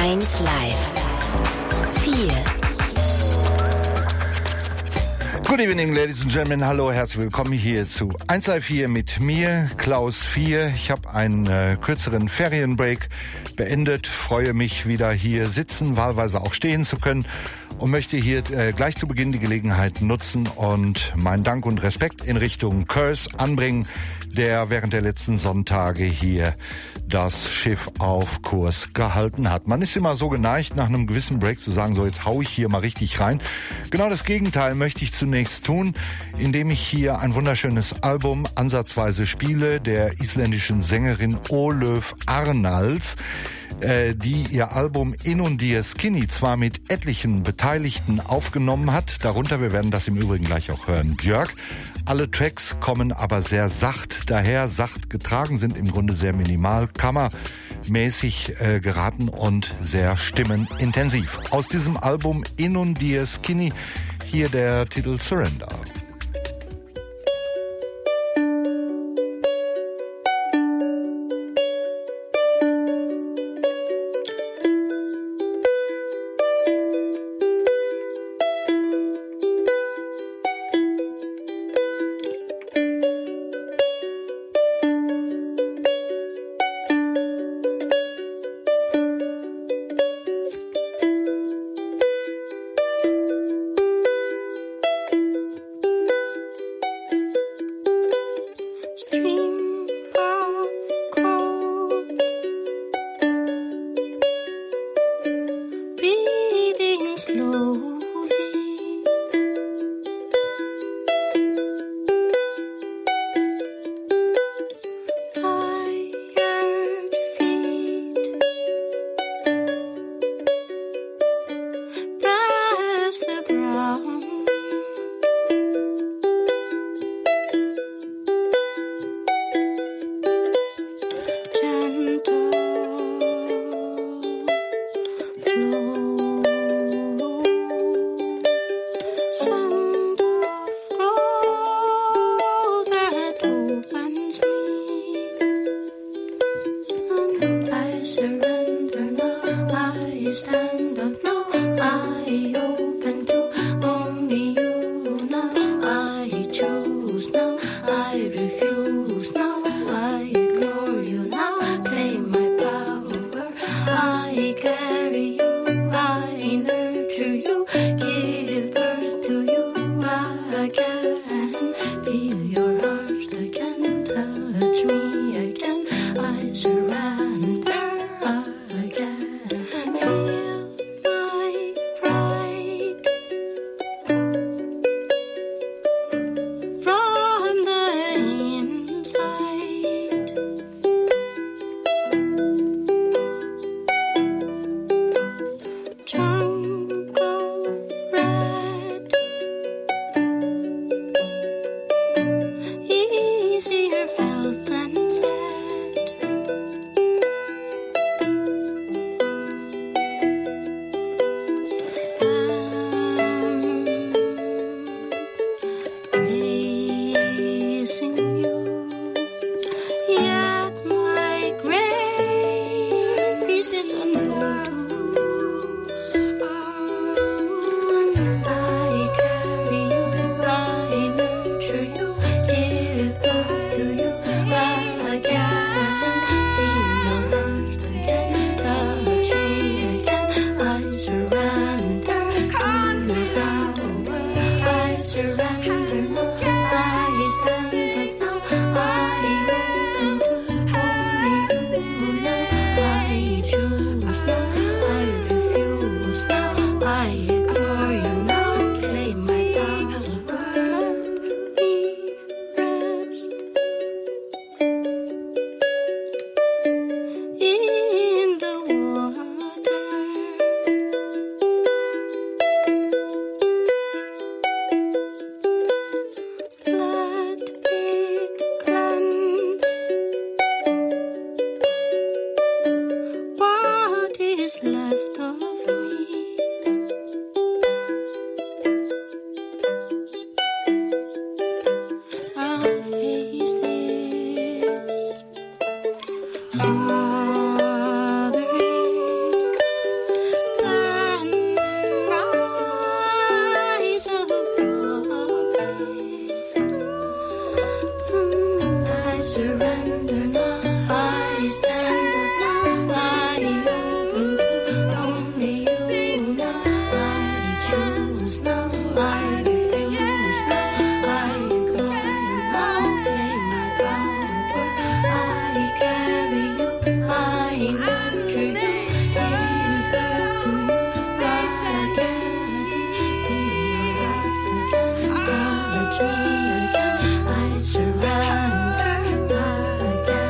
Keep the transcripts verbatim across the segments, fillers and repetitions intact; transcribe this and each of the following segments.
eins Live. vier. Good evening, ladies and gentlemen. Hallo, herzlich willkommen hier zu eins Live vier mit mir, Klaus vier. Ich habe einen äh, kürzeren Ferienbreak beendet, freue mich wieder hier sitzen, wahlweise auch stehen zu können und möchte hier äh, gleich zu Beginn die Gelegenheit nutzen und meinen Dank und Respekt in Richtung Curse anbringen, der während der letzten Sonntage hier das Schiff auf Kurs gehalten hat. Man ist immer so geneigt, nach einem gewissen Break zu sagen, so jetzt hau ich hier mal richtig rein. Genau das Gegenteil möchte ich zunächst tun, indem ich hier ein wunderschönes Album ansatzweise spiele, der isländischen Sängerin Ólöf Arnalds, die ihr Album In und Dir Skinny zwar mit etlichen Beteiligten aufgenommen hat, darunter, wir werden das im Übrigen gleich auch hören, Björk. Alle Tracks kommen aber sehr sacht daher, sacht getragen, sind im Grunde sehr minimal, kammermäßig äh, geraten und sehr stimmenintensiv. Aus diesem Album In und Dir Skinny hier der Titel Surrender. surrender now. I stand up now. I open to only you now. I choose now. I refuse now. I ignore now. Take my power. I carry you. I nurture you. Give birth to you. Fly again. Be your light again. Touch me again. I surrender. I again.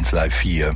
eins Live vier.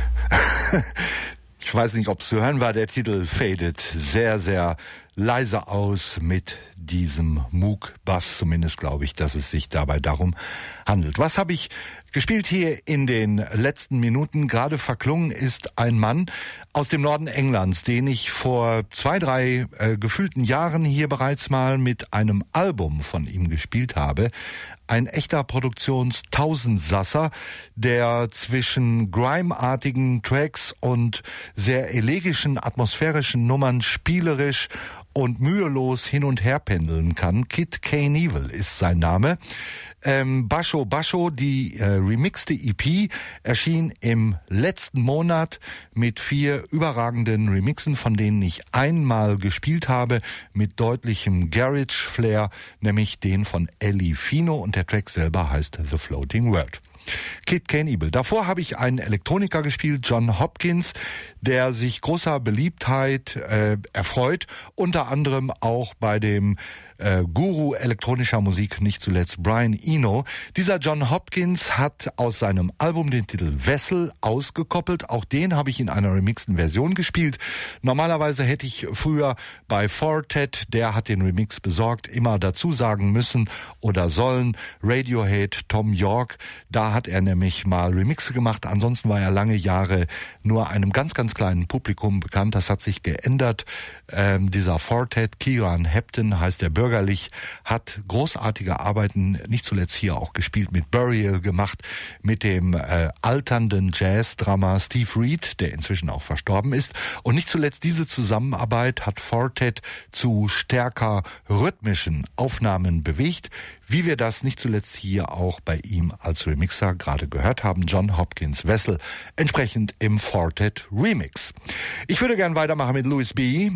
Ich weiß nicht, ob es zu hören war, der Titel fadet sehr, sehr leise aus mit diesem Moog-Bass. Zumindest glaube ich, dass es sich dabei darum handelt. Was habe ich gespielt hier in den letzten Minuten? Gerade verklungen ist ein Mann aus dem Norden Englands, den ich vor zwei, drei äh, gefühlten Jahren hier bereits mal mit einem Album von ihm gespielt habe. Ein echter Produktions-Tausendsasser, der zwischen Grime-artigen Tracks und sehr elegischen, atmosphärischen Nummern spielerisch und mühelos hin und her pendeln kann. Kid Knievel ist sein Name. Ähm, Basho Basho, die äh, remixte E P, erschien im letzten Monat mit vier überragenden Remixen, von denen ich einmal gespielt habe, mit deutlichem Garage-Flair, nämlich den von Ellie Fino, und der Track selber heißt The Floating World. Kid Knievel. Davor habe ich einen Elektroniker gespielt, John Hopkins, der sich großer Beliebtheit äh, erfreut, unter anderem auch bei dem äh, Guru elektronischer Musik, nicht zuletzt Brian Eno. Dieser John Hopkins hat aus seinem Album den Titel Vessel ausgekoppelt. Auch den habe ich in einer remixten Version gespielt. Normalerweise hätte ich früher bei Fortet, der hat den Remix besorgt, immer dazu sagen müssen oder sollen, Radiohead, Tom York. Da hat er nämlich mal Remixe gemacht. Ansonsten war er lange Jahre nur einem ganz, ganz kleinen Publikum bekannt. Das hat sich geändert. Ähm, dieser Fortet, Kieran Hepton heißt der bürgerlich, hat großartige Arbeiten, nicht zuletzt hier auch gespielt, mit Burial gemacht, mit dem äh, alternden Jazz-Drummer Steve Reed, der inzwischen auch verstorben ist. Und nicht zuletzt diese Zusammenarbeit hat Fortet zu stärker rhythmischen Aufnahmen bewegt, wie wir das nicht zuletzt hier auch bei ihm als Remixer gerade gehört haben. John Hopkins Vessel, entsprechend im Fortet Remix. Ich würde gern weitermachen mit Louis B.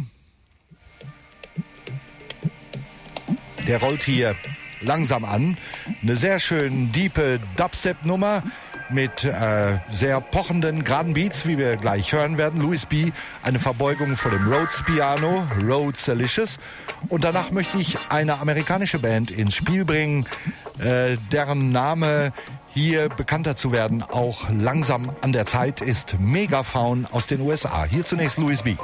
Der rollt hier langsam an. Eine sehr schön diepe Dubstep-Nummer mit äh, sehr pochenden, geraden Beats, wie wir gleich hören werden. Louis B., eine Verbeugung vor dem Rhodes-Piano, Rhodes-Alicious. Und danach möchte ich eine amerikanische Band ins Spiel bringen, äh, deren Name hier bekannter zu werden auch langsam an der Zeit ist. Megafaun aus den U S A. Hier zunächst Louis B.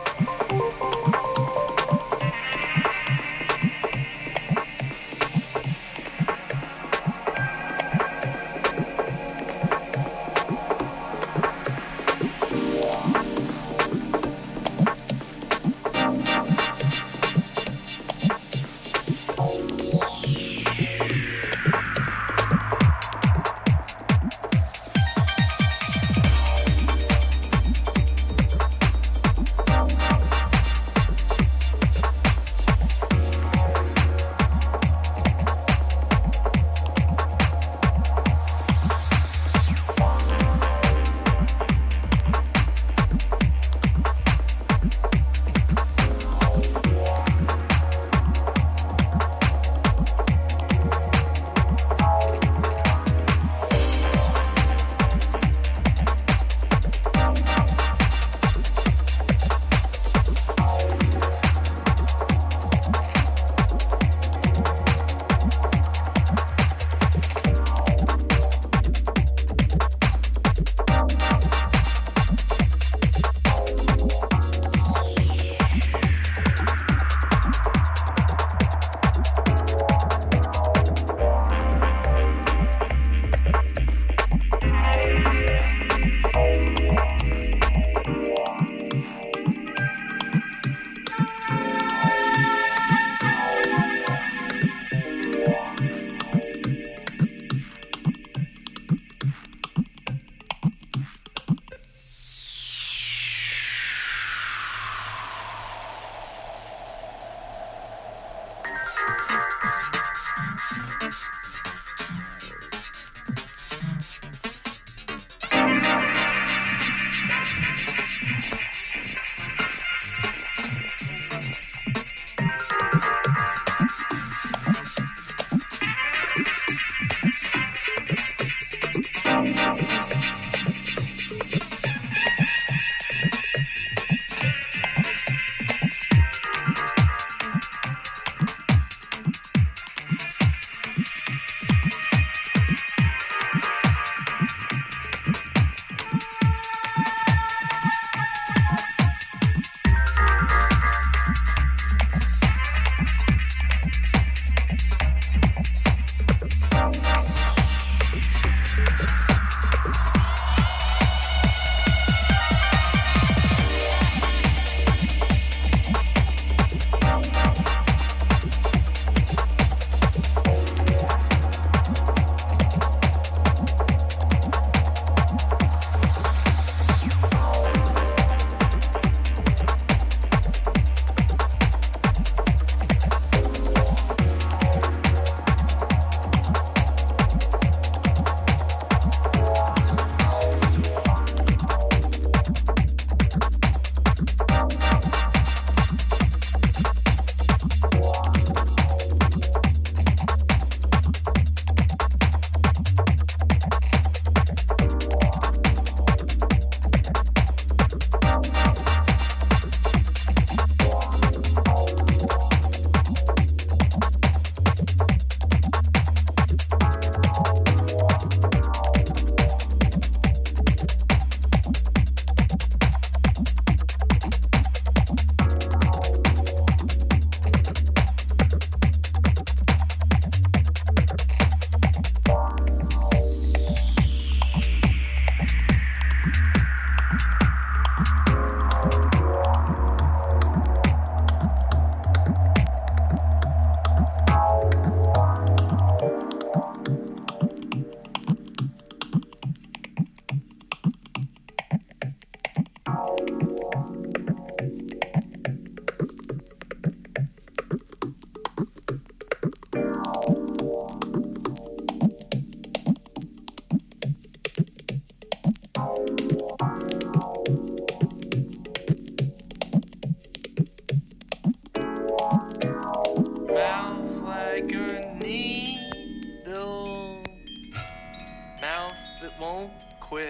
won't quit.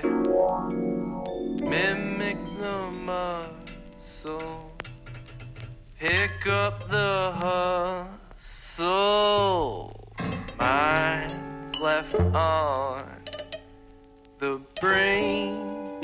Mimic the muscle. Pick up the hustle. Mind's left on the brain.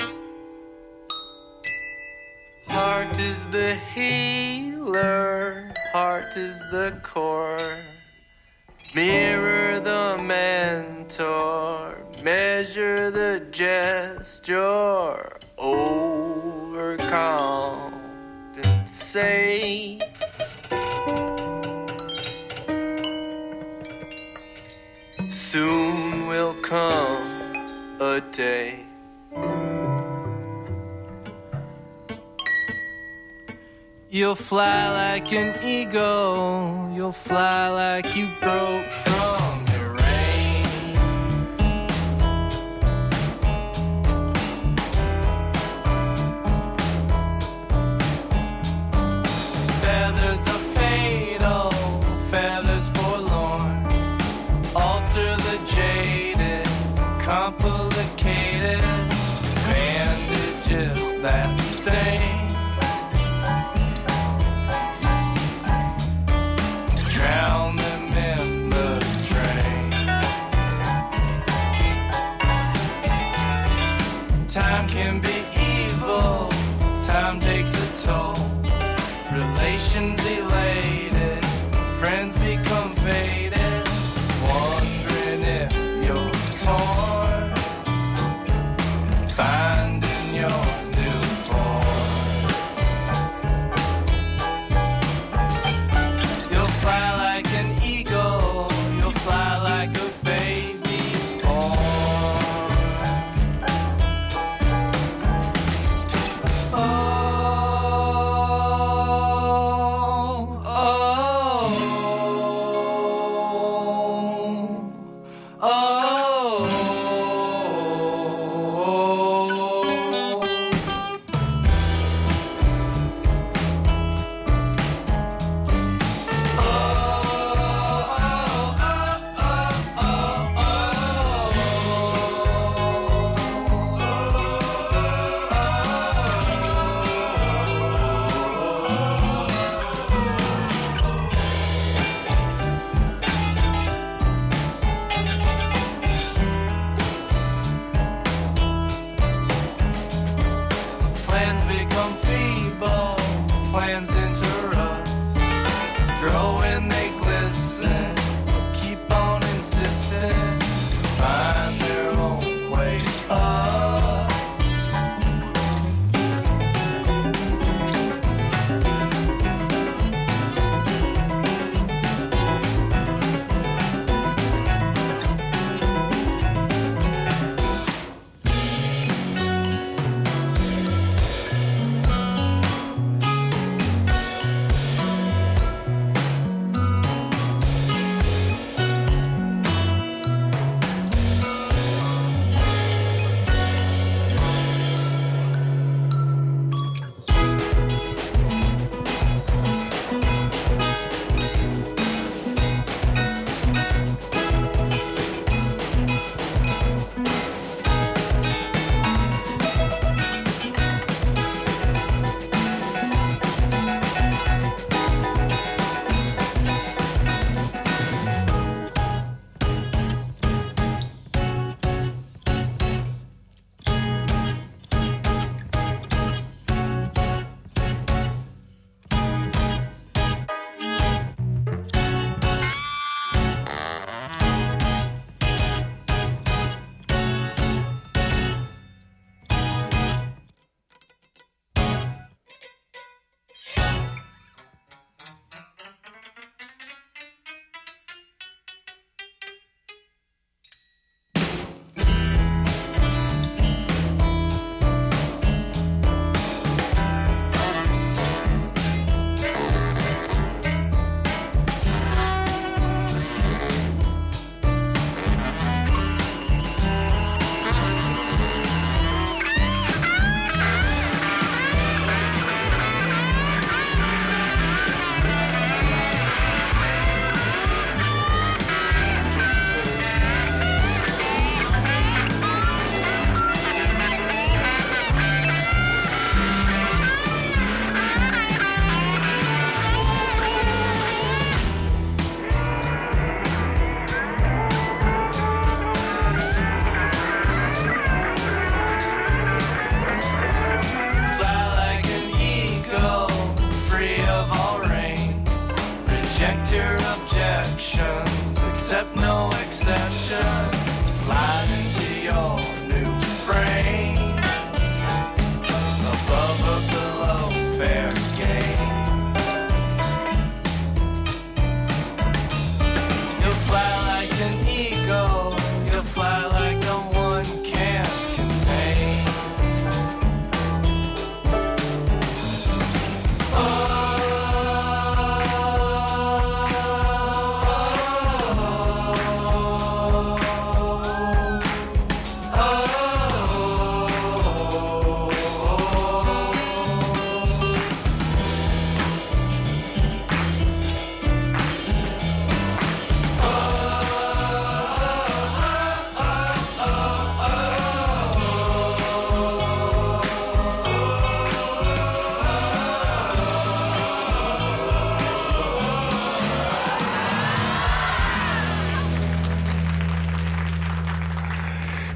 Heart is the healer. Heart is the core. Mirror the mentor. Measure the gesture. Overcompensate. Soon will come a day. You'll fly like an eagle. You'll fly like you broke from your reins. Feathers are fatal, feathers forlorn. Alter the jaded, complicated bandages that stain. Drown them in the drain. Time can be evil, time takes a toll. Relations elated, friends become faded. Wondering if you're torn, finding your new form. You'll fly like an eagle, you'll fly like a baby born. Oh,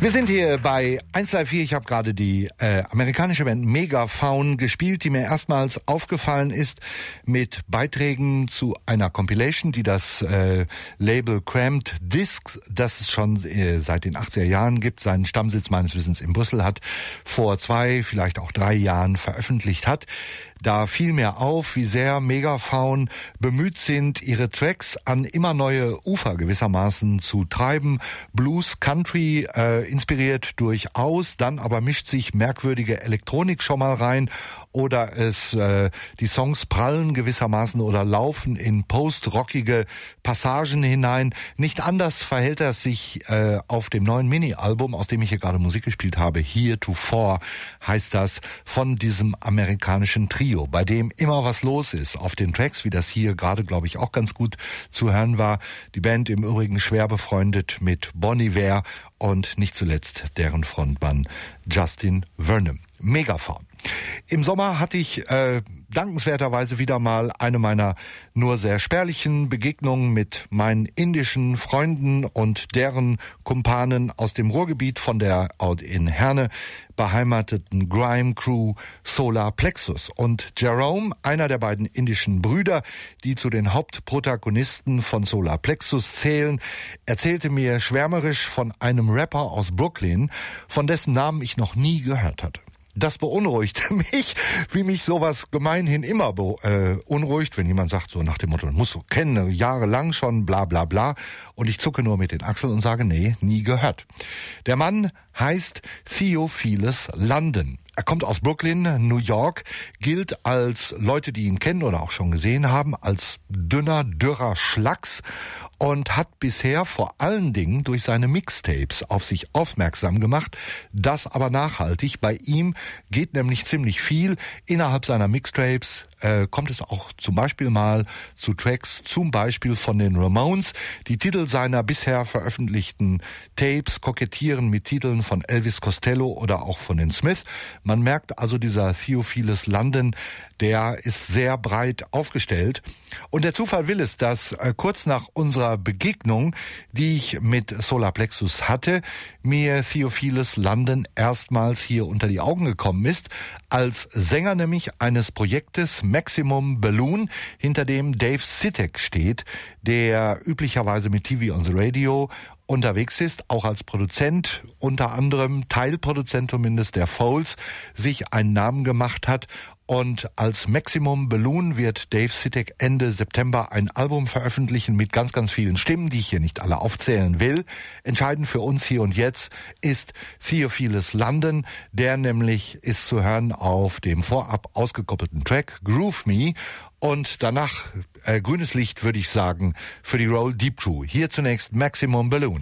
Wir sind hier bei eins drei vier. Ich habe gerade die äh, amerikanische Band Megafaun gespielt, die mir erstmals aufgefallen ist mit Beiträgen zu einer Compilation, die das äh, Label Cramped Discs, das es schon äh, seit den achtziger Jahren gibt, seinen Stammsitz meines Wissens in Brüssel hat, vor zwei, vielleicht auch drei Jahren veröffentlicht hat. Da fiel mir auf, wie sehr Megafaun bemüht sind, ihre Tracks an immer neue Ufer gewissermaßen zu treiben. Blues, Country, äh, inspiriert durchaus, dann aber mischt sich merkwürdige Elektronik schon mal rein oder es äh, die Songs prallen gewissermaßen oder laufen in post-rockige Passagen hinein. Nicht anders verhält er sich äh, auf dem neuen Mini-Album, aus dem ich hier gerade Musik gespielt habe. Heretofore heißt das, von diesem amerikanischen Trio, bei dem immer was los ist auf den Tracks, wie das hier gerade, glaube ich, auch ganz gut zu hören war. Die Band im Übrigen schwer befreundet mit Bon Iver und nicht zuletzt deren Frontmann Justin Vernon. Megafaun. Im Sommer hatte ich äh, dankenswerterweise wieder mal eine meiner nur sehr spärlichen Begegnungen mit meinen indischen Freunden und deren Kumpanen aus dem Ruhrgebiet von der in Herne beheimateten Grime-Crew Solar Plexus. Und Jerome, einer der beiden indischen Brüder, die zu den Hauptprotagonisten von Solar Plexus zählen, erzählte mir schwärmerisch von einem Rapper aus Brooklyn, von dessen Namen ich noch nie gehört hatte. Das beunruhigte mich, wie mich sowas gemeinhin immer beunruhigt, wenn jemand sagt so nach dem Motto, musst du kennen, jahrelang schon, bla bla bla. Und ich zucke nur mit den Achseln und sage, nee, nie gehört. Der Mann heißt Theophilus London. Er kommt aus Brooklyn, New York, gilt als Leute, die ihn kennen oder auch schon gesehen haben, als dünner, dürrer Schlacks und hat bisher vor allen Dingen durch seine Mixtapes auf sich aufmerksam gemacht. Das aber nachhaltig. Bei ihm geht nämlich ziemlich viel. Innerhalb seiner Mixtapes äh, kommt es auch zum Beispiel mal zu Tracks, zum Beispiel von den Ramones. Die Titel seiner bisher veröffentlichten Tapes kokettieren mit Titeln von Elvis Costello oder auch von den Smiths. Man merkt also, dieser Theophilus London, der ist sehr breit aufgestellt. Und der Zufall will es, dass äh, kurz nach unserer Begegnung, die ich mit Solar Plexus hatte, mir Theophilus London erstmals hier unter die Augen gekommen ist, als Sänger nämlich eines Projektes Maximum Balloon, hinter dem Dave Sitek steht, der üblicherweise mit T V on the Radio unterwegs ist, auch als Produzent, unter anderem Teilproduzent zumindest der Foals, sich einen Namen gemacht hat. Und als Maximum Balloon wird Dave Sitek Ende September ein Album veröffentlichen mit ganz, ganz vielen Stimmen, die ich hier nicht alle aufzählen will. Entscheidend für uns hier und jetzt ist Theophilus London, der nämlich ist zu hören auf dem vorab ausgekoppelten Track Groove Me. Und danach äh, grünes Licht, würde ich sagen, für die Roll Deep Crew. Hier zunächst Maximum Balloon.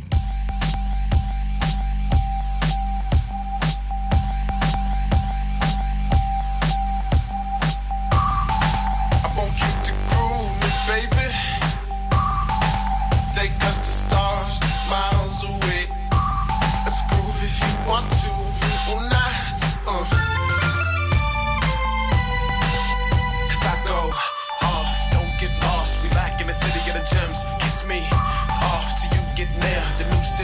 Off till you get nailed. The new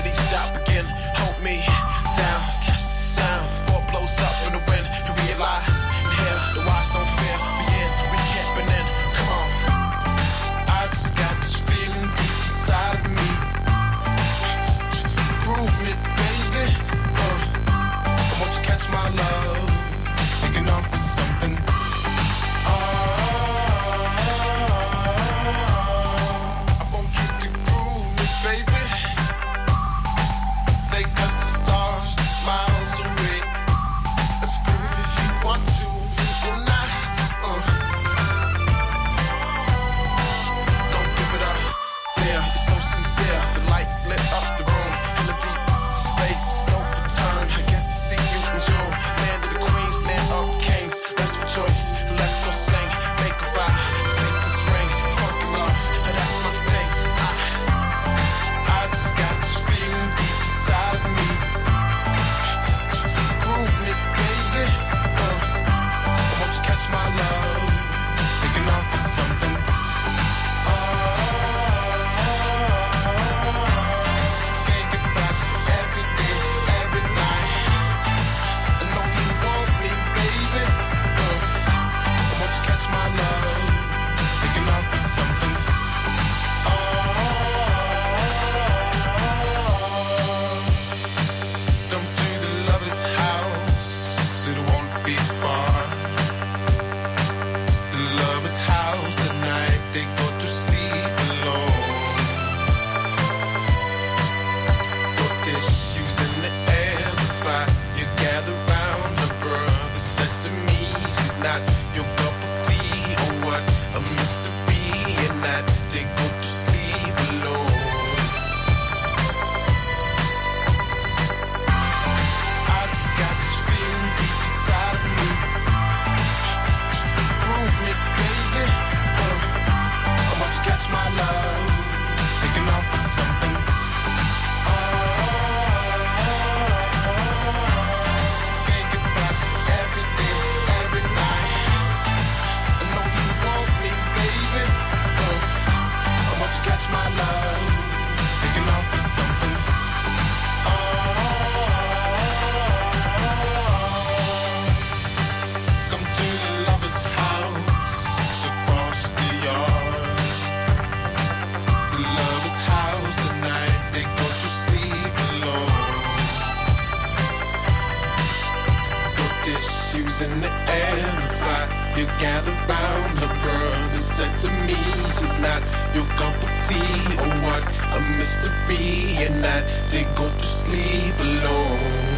ditch, she was in the air. The fire you gather round her brother said to me, she's not your cup of tea. Oh, what a mystery. And I did go to sleep alone.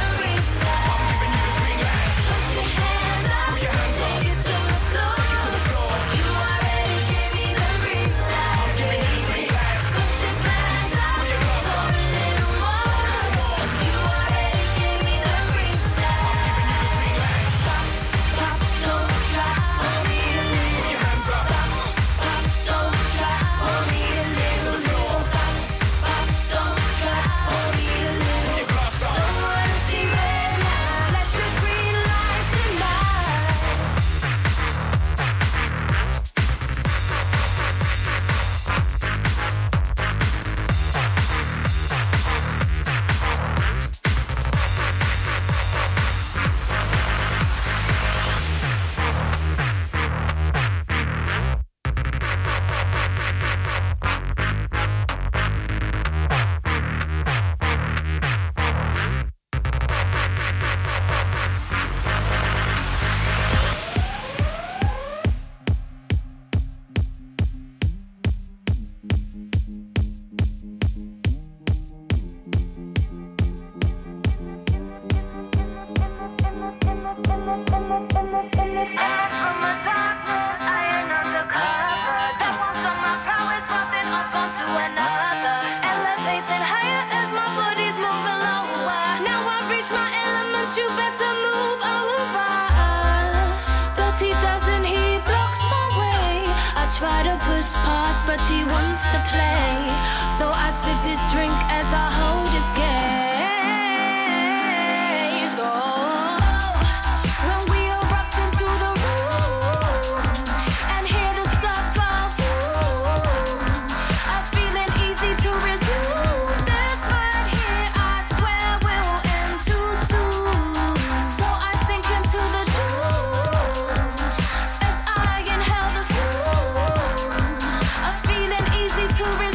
Take it to the floor. pass, but he wants to play. So I sip his drink as I hold his gaze. Oh, when we erupt into the room and hear the circle boom, I'm feeling easy to resume. This right here, I swear will end too soon. So I sink into the truth as I inhale the fume. I'm feeling easy to resume.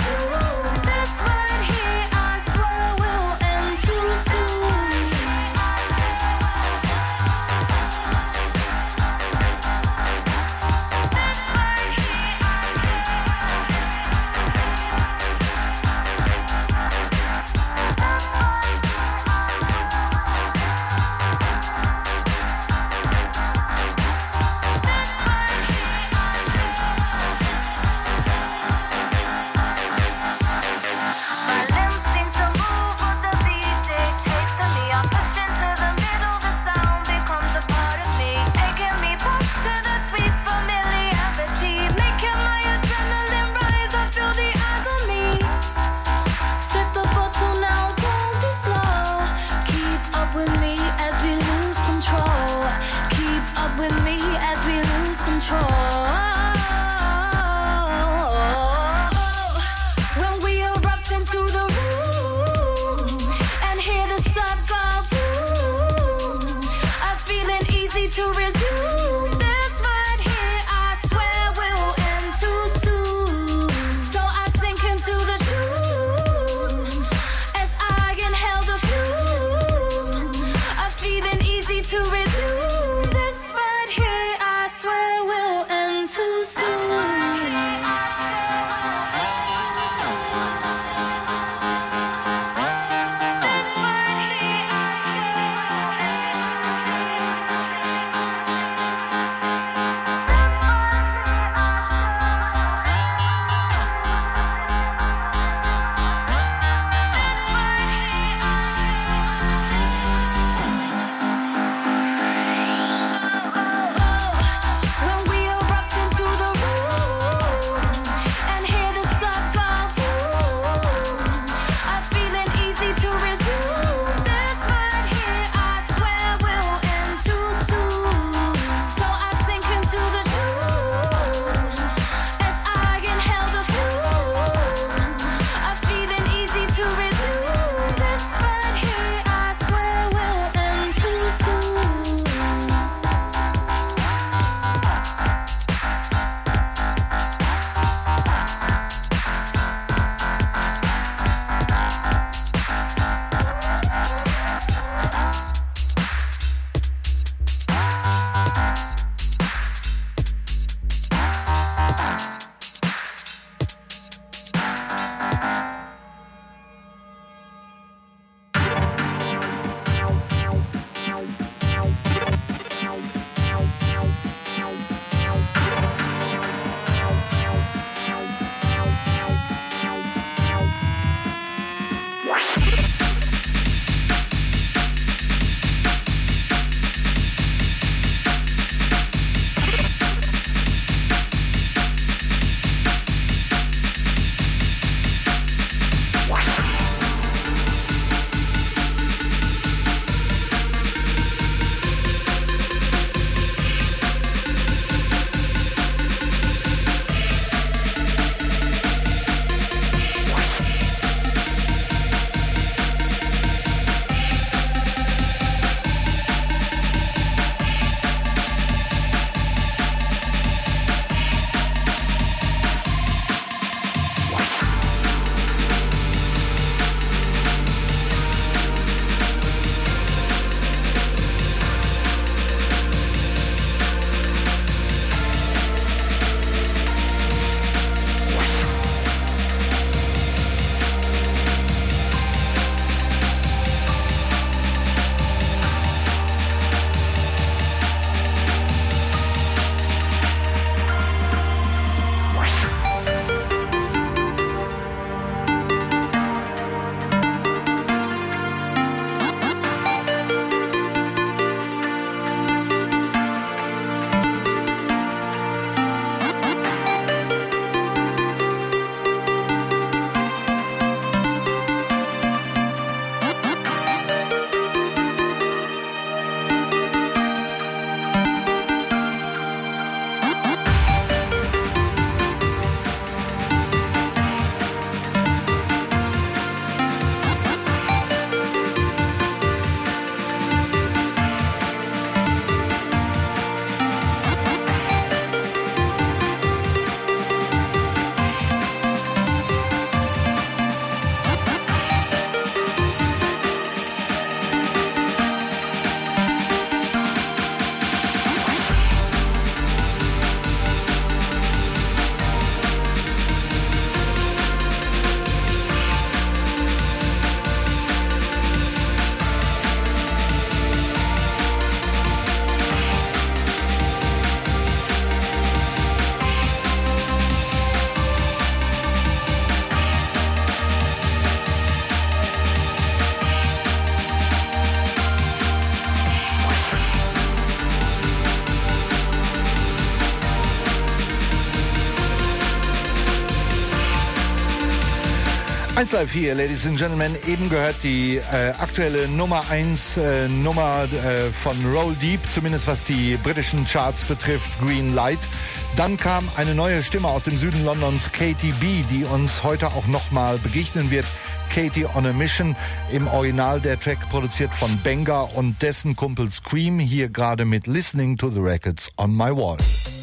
eins Live vier, Ladies and Gentlemen, eben gehört die äh, aktuelle Nummer eins äh, Nummer äh, von Roll Deep, zumindest was die britischen Charts betrifft, Green Light. Dann kam eine neue Stimme aus dem Süden Londons, Katie B, die uns heute auch nochmal begegnen wird. Katie on a Mission, im Original der Track produziert von Benga und dessen Kumpel Scream, hier gerade mit Listening to the Records on My Wall.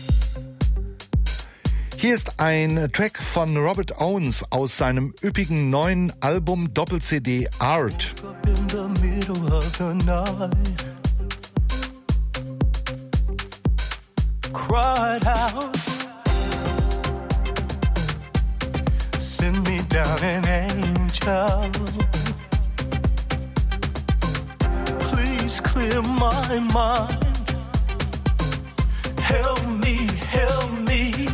Hier ist ein Track von Robert Owens aus seinem üppigen neuen Album Doppel-C D Art. In the middle of the night, cried out, send me down an angel, please clear my mind, help me, help me.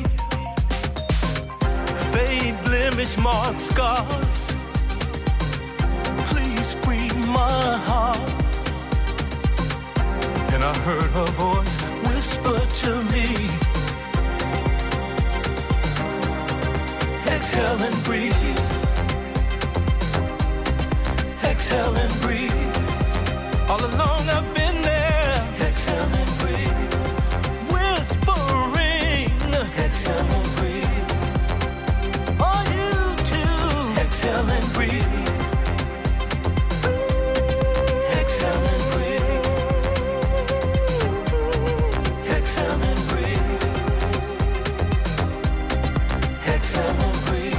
Fade, blemish, mark, scars. Please free my heart. And I heard her voice whisper to me, exhale and breathe. Exhale and breathe. All along I've been there. Exhale and breathe. Whispering. Exhale and breathe. Exhale and breathe. Exhale and breathe. Exhale and breathe. Exhale and breathe.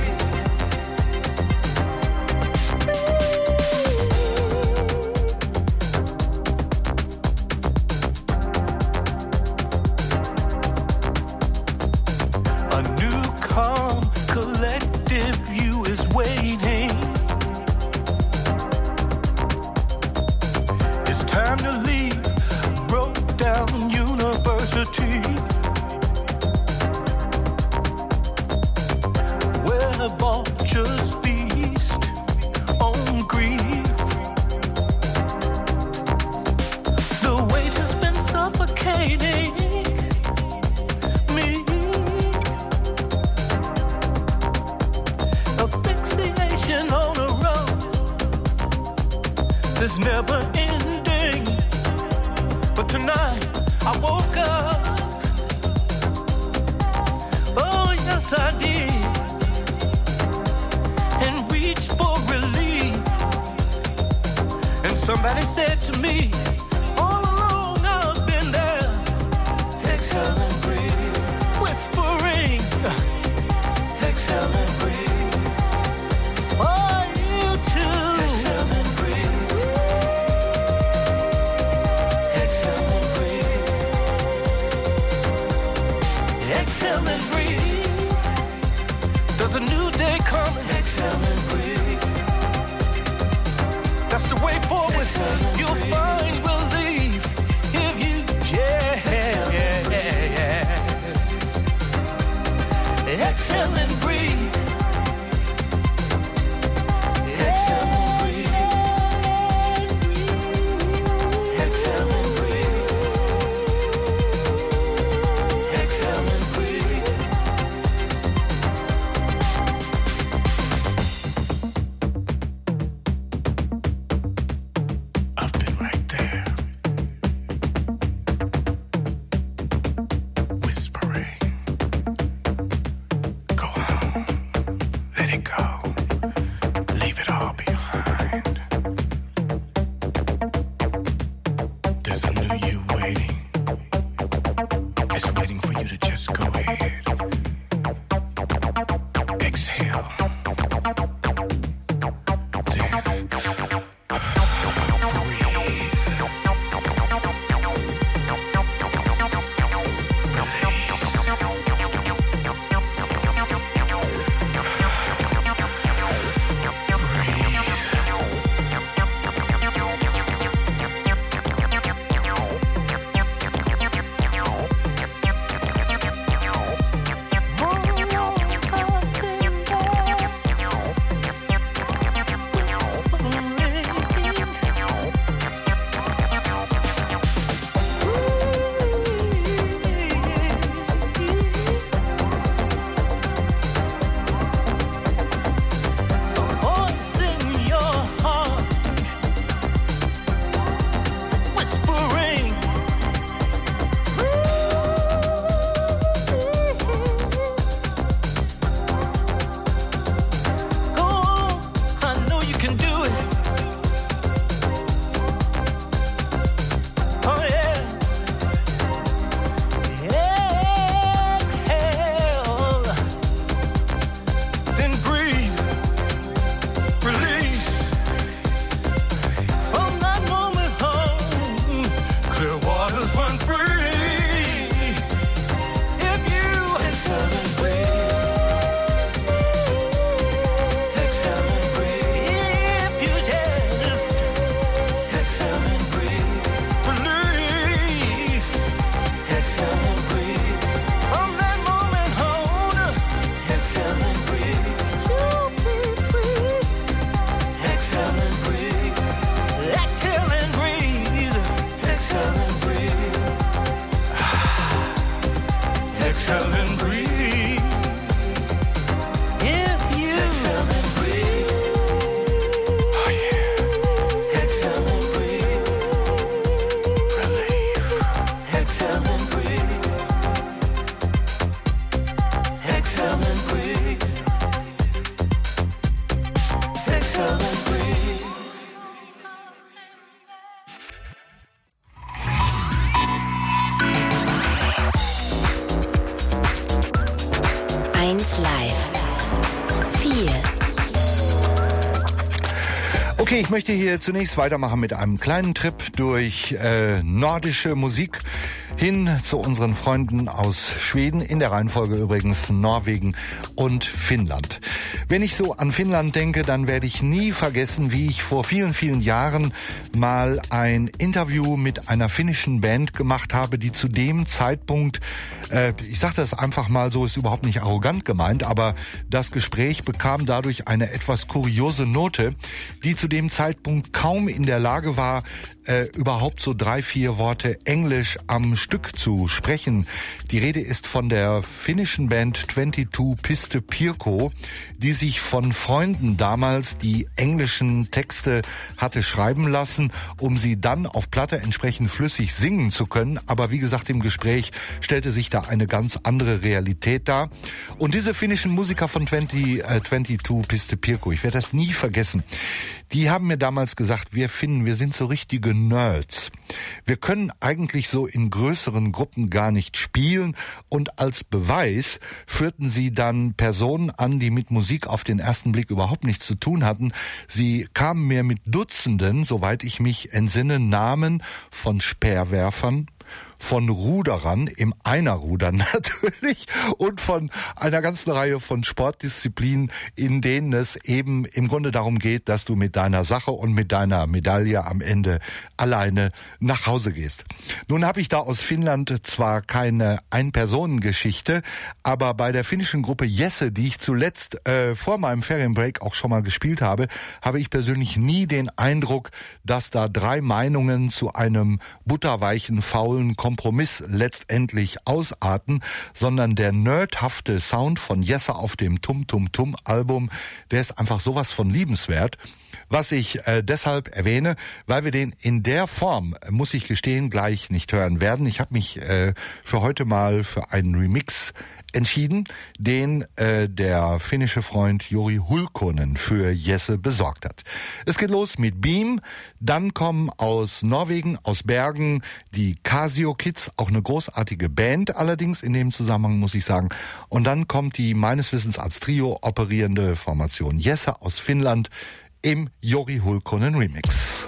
A new calm collective view is waiting. It's time to leave. Broke down university, where vultures feast on grief. The weight has been suffocating me. Asphyxiation on a road that's never ending. But tonight I woke up. Oh yes I did. And reached for relief. And somebody said to me, all along I've been there. Exhale and breathe. Whispering. Exhale and breathe. Oh, you too. Exhale and breathe. Exhale and breathe. Exhale and breathe. There's a new day coming. Exhale and breathe. That's the way forward. You'll find relief if you, yeah, yeah, yeah, yeah. Exhale and breathe. Okay, ich möchte hier zunächst weitermachen mit einem kleinen Trip durch äh, nordische Musik hin zu unseren Freunden aus Schweden, in der Reihenfolge übrigens Norwegen und Finnland. Wenn ich so an Finnland denke, dann werde ich nie vergessen, wie ich vor vielen, vielen Jahren mal ein Interview mit einer finnischen Band gemacht habe, die zu dem Zeitpunkt, äh, ich sage das einfach mal so, ist überhaupt nicht arrogant gemeint, aber das Gespräch bekam dadurch eine etwas kuriose Note, die zu dem Zeitpunkt kaum in der Lage war, äh, überhaupt so drei, vier Worte Englisch am Stück zu sprechen. Die Rede ist von der finnischen Band zweiundzwanzig Piste Pirkko, die sich von Freunden damals die englischen Texte hatte schreiben lassen, um sie dann auf Platte entsprechend flüssig singen zu können. Aber wie gesagt, im Gespräch stellte sich da eine ganz andere Realität dar. Und diese finnischen Musiker von zwanzig, äh, zweiundzwanzig Piste Pirkko, ich werde das nie vergessen, die haben mir damals gesagt, wir Finnen, wir sind so richtige Nerds. Wir können eigentlich so in größeren Gruppen gar nicht spielen, und als Beweis führten sie dann Personen an, die mit Musik auf den ersten Blick überhaupt nichts zu tun hatten. Sie kamen mir mit Dutzenden, soweit ich mich entsinne, Namen von Speerwerfern, von Ruderern, im Einerrudern natürlich, und von einer ganzen Reihe von Sportdisziplinen, in denen es eben im Grunde darum geht, dass du mit deiner Sache und mit deiner Medaille am Ende alleine nach Hause gehst. Nun habe ich da aus Finnland zwar keine Ein-Personen-Geschichte, aber bei der finnischen Gruppe Jesse, die ich zuletzt äh, vor meinem Ferienbreak auch schon mal gespielt habe, habe ich persönlich nie den Eindruck, dass da drei Meinungen zu einem butterweichen, faulen Kompromiss letztendlich ausarten, sondern der nerdhafte Sound von Jesse auf dem Tum Tum Tum Album, der ist einfach sowas von liebenswert. Was ich äh, deshalb erwähne, weil wir den in der Form, muss ich gestehen, gleich nicht hören werden. Ich habe mich äh, für heute mal für einen Remix entschieden, den äh, der finnische Freund Jori Hulkkonen für Jesse besorgt hat. Es geht los mit Beam, dann kommen aus Norwegen, aus Bergen, die Casio Kids, auch eine großartige Band allerdings in dem Zusammenhang, muss ich sagen. Und dann kommt die meines Wissens als Trio operierende Formation Jesse aus Finnland im Jori Hulkkonen Remix.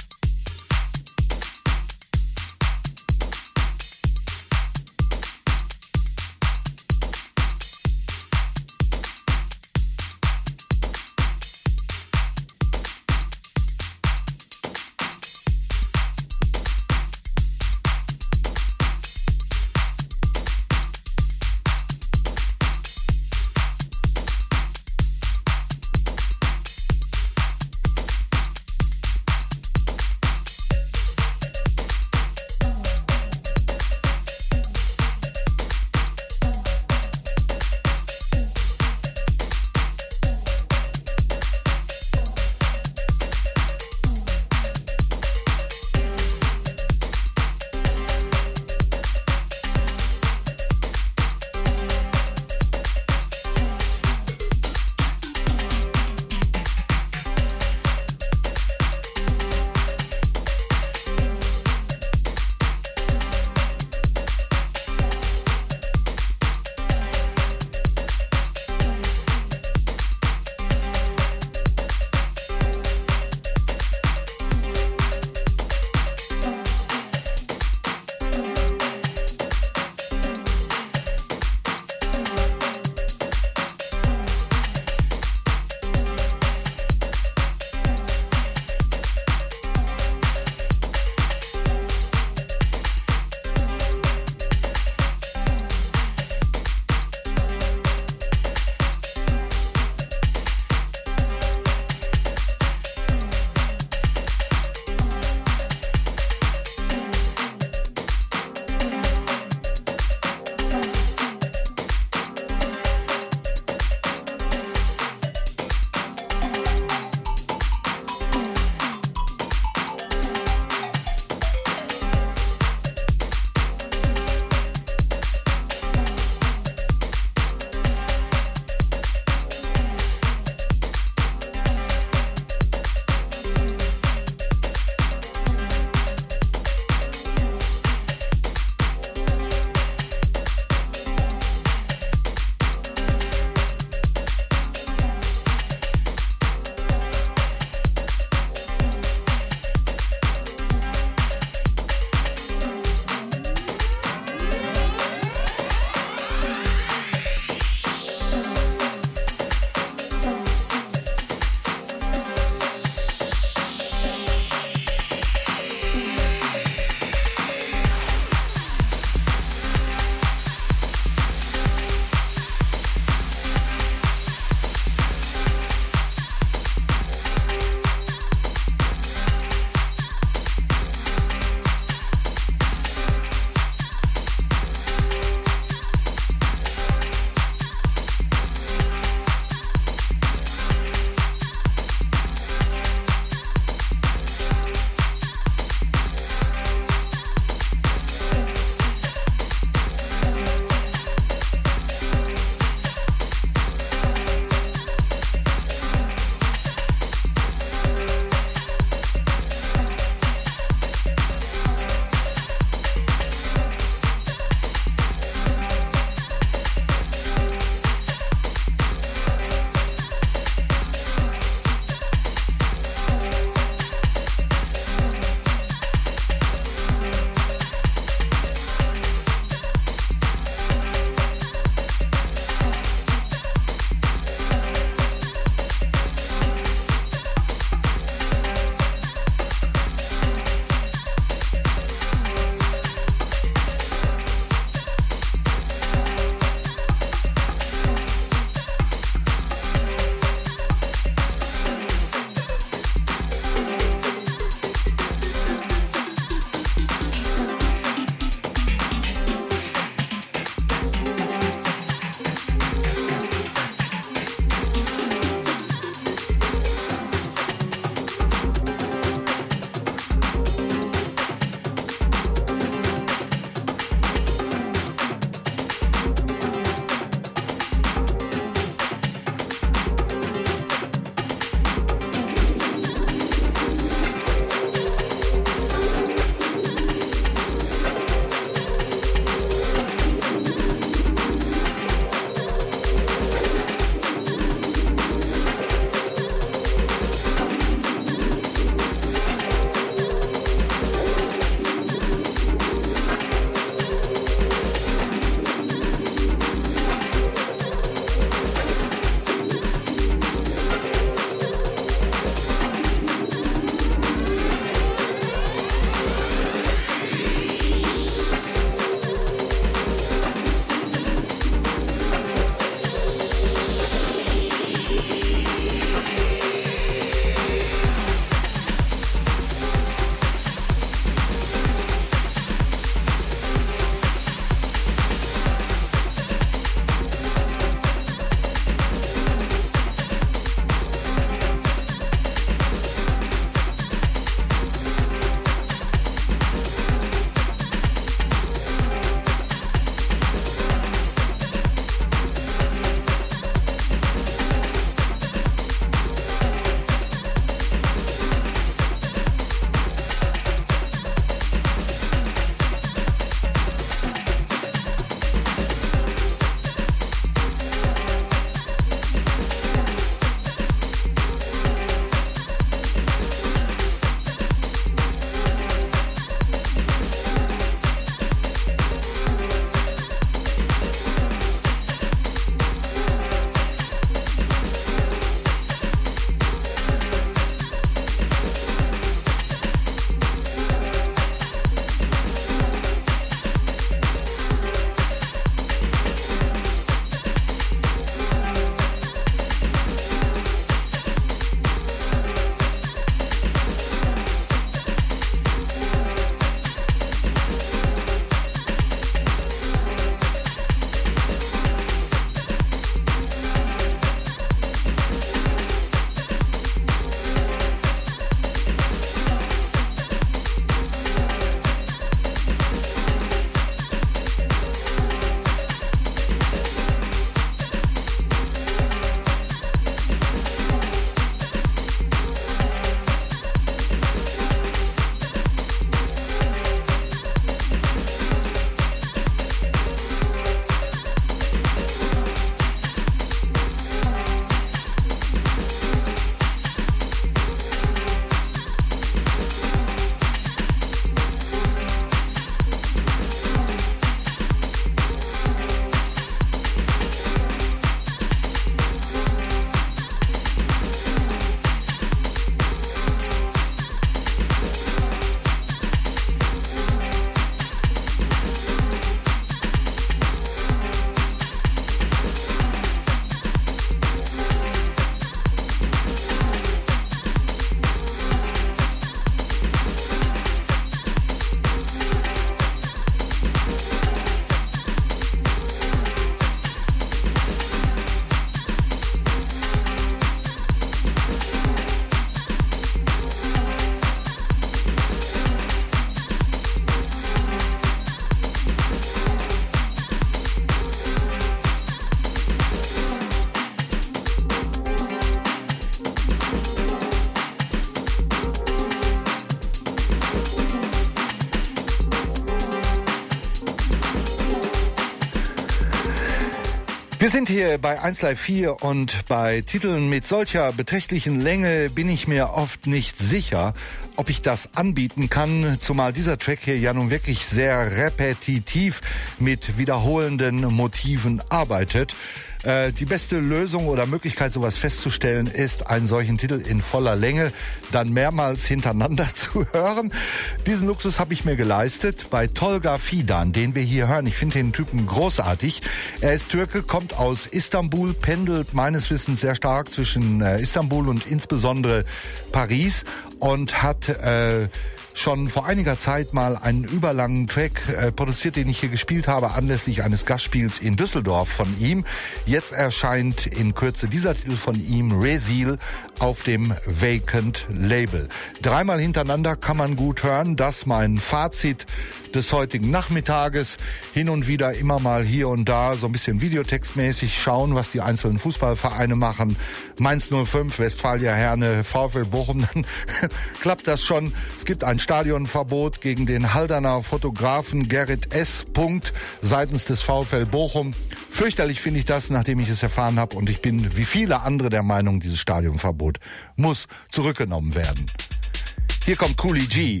Wir sind hier bei eins Live vier und bei Titeln mit solcher beträchtlichen Länge bin ich mir oft nicht sicher, ob ich das anbieten kann, zumal dieser Track hier ja nun wirklich sehr repetitiv mit wiederholenden Motiven arbeitet. Äh, die beste Lösung oder Möglichkeit, sowas festzustellen, ist, einen solchen Titel in voller Länge dann mehrmals hintereinander zu hören. Diesen Luxus habe ich mir geleistet bei Tolga Fidan, den wir hier hören. Ich finde den Typen großartig. Er ist Türke, kommt aus Istanbul, pendelt meines Wissens sehr stark zwischen äh, Istanbul und insbesondere Paris und hat äh, schon vor einiger Zeit mal einen überlangen Track äh, produziert, den ich hier gespielt habe, anlässlich eines Gastspiels in Düsseldorf von ihm. Jetzt erscheint in Kürze dieser Titel von ihm, Resil, auf dem Vacant Label. Dreimal hintereinander kann man gut hören. Das mein Fazit des heutigen Nachmittages. Hin und wieder immer mal hier und da so ein bisschen videotextmäßig schauen, was die einzelnen Fußballvereine machen. Mainz null fünf, Westfalia Herne, VfL Bochum, dann klappt das schon. Es gibt ein Stadionverbot gegen den Halderner Fotografen Gerrit S. Punkt seitens des VfL Bochum. Fürchterlich finde ich das, nachdem ich es erfahren habe, und ich bin wie viele andere der Meinung, dieses Stadionverbot muss zurückgenommen werden. Hier kommt Coolie G.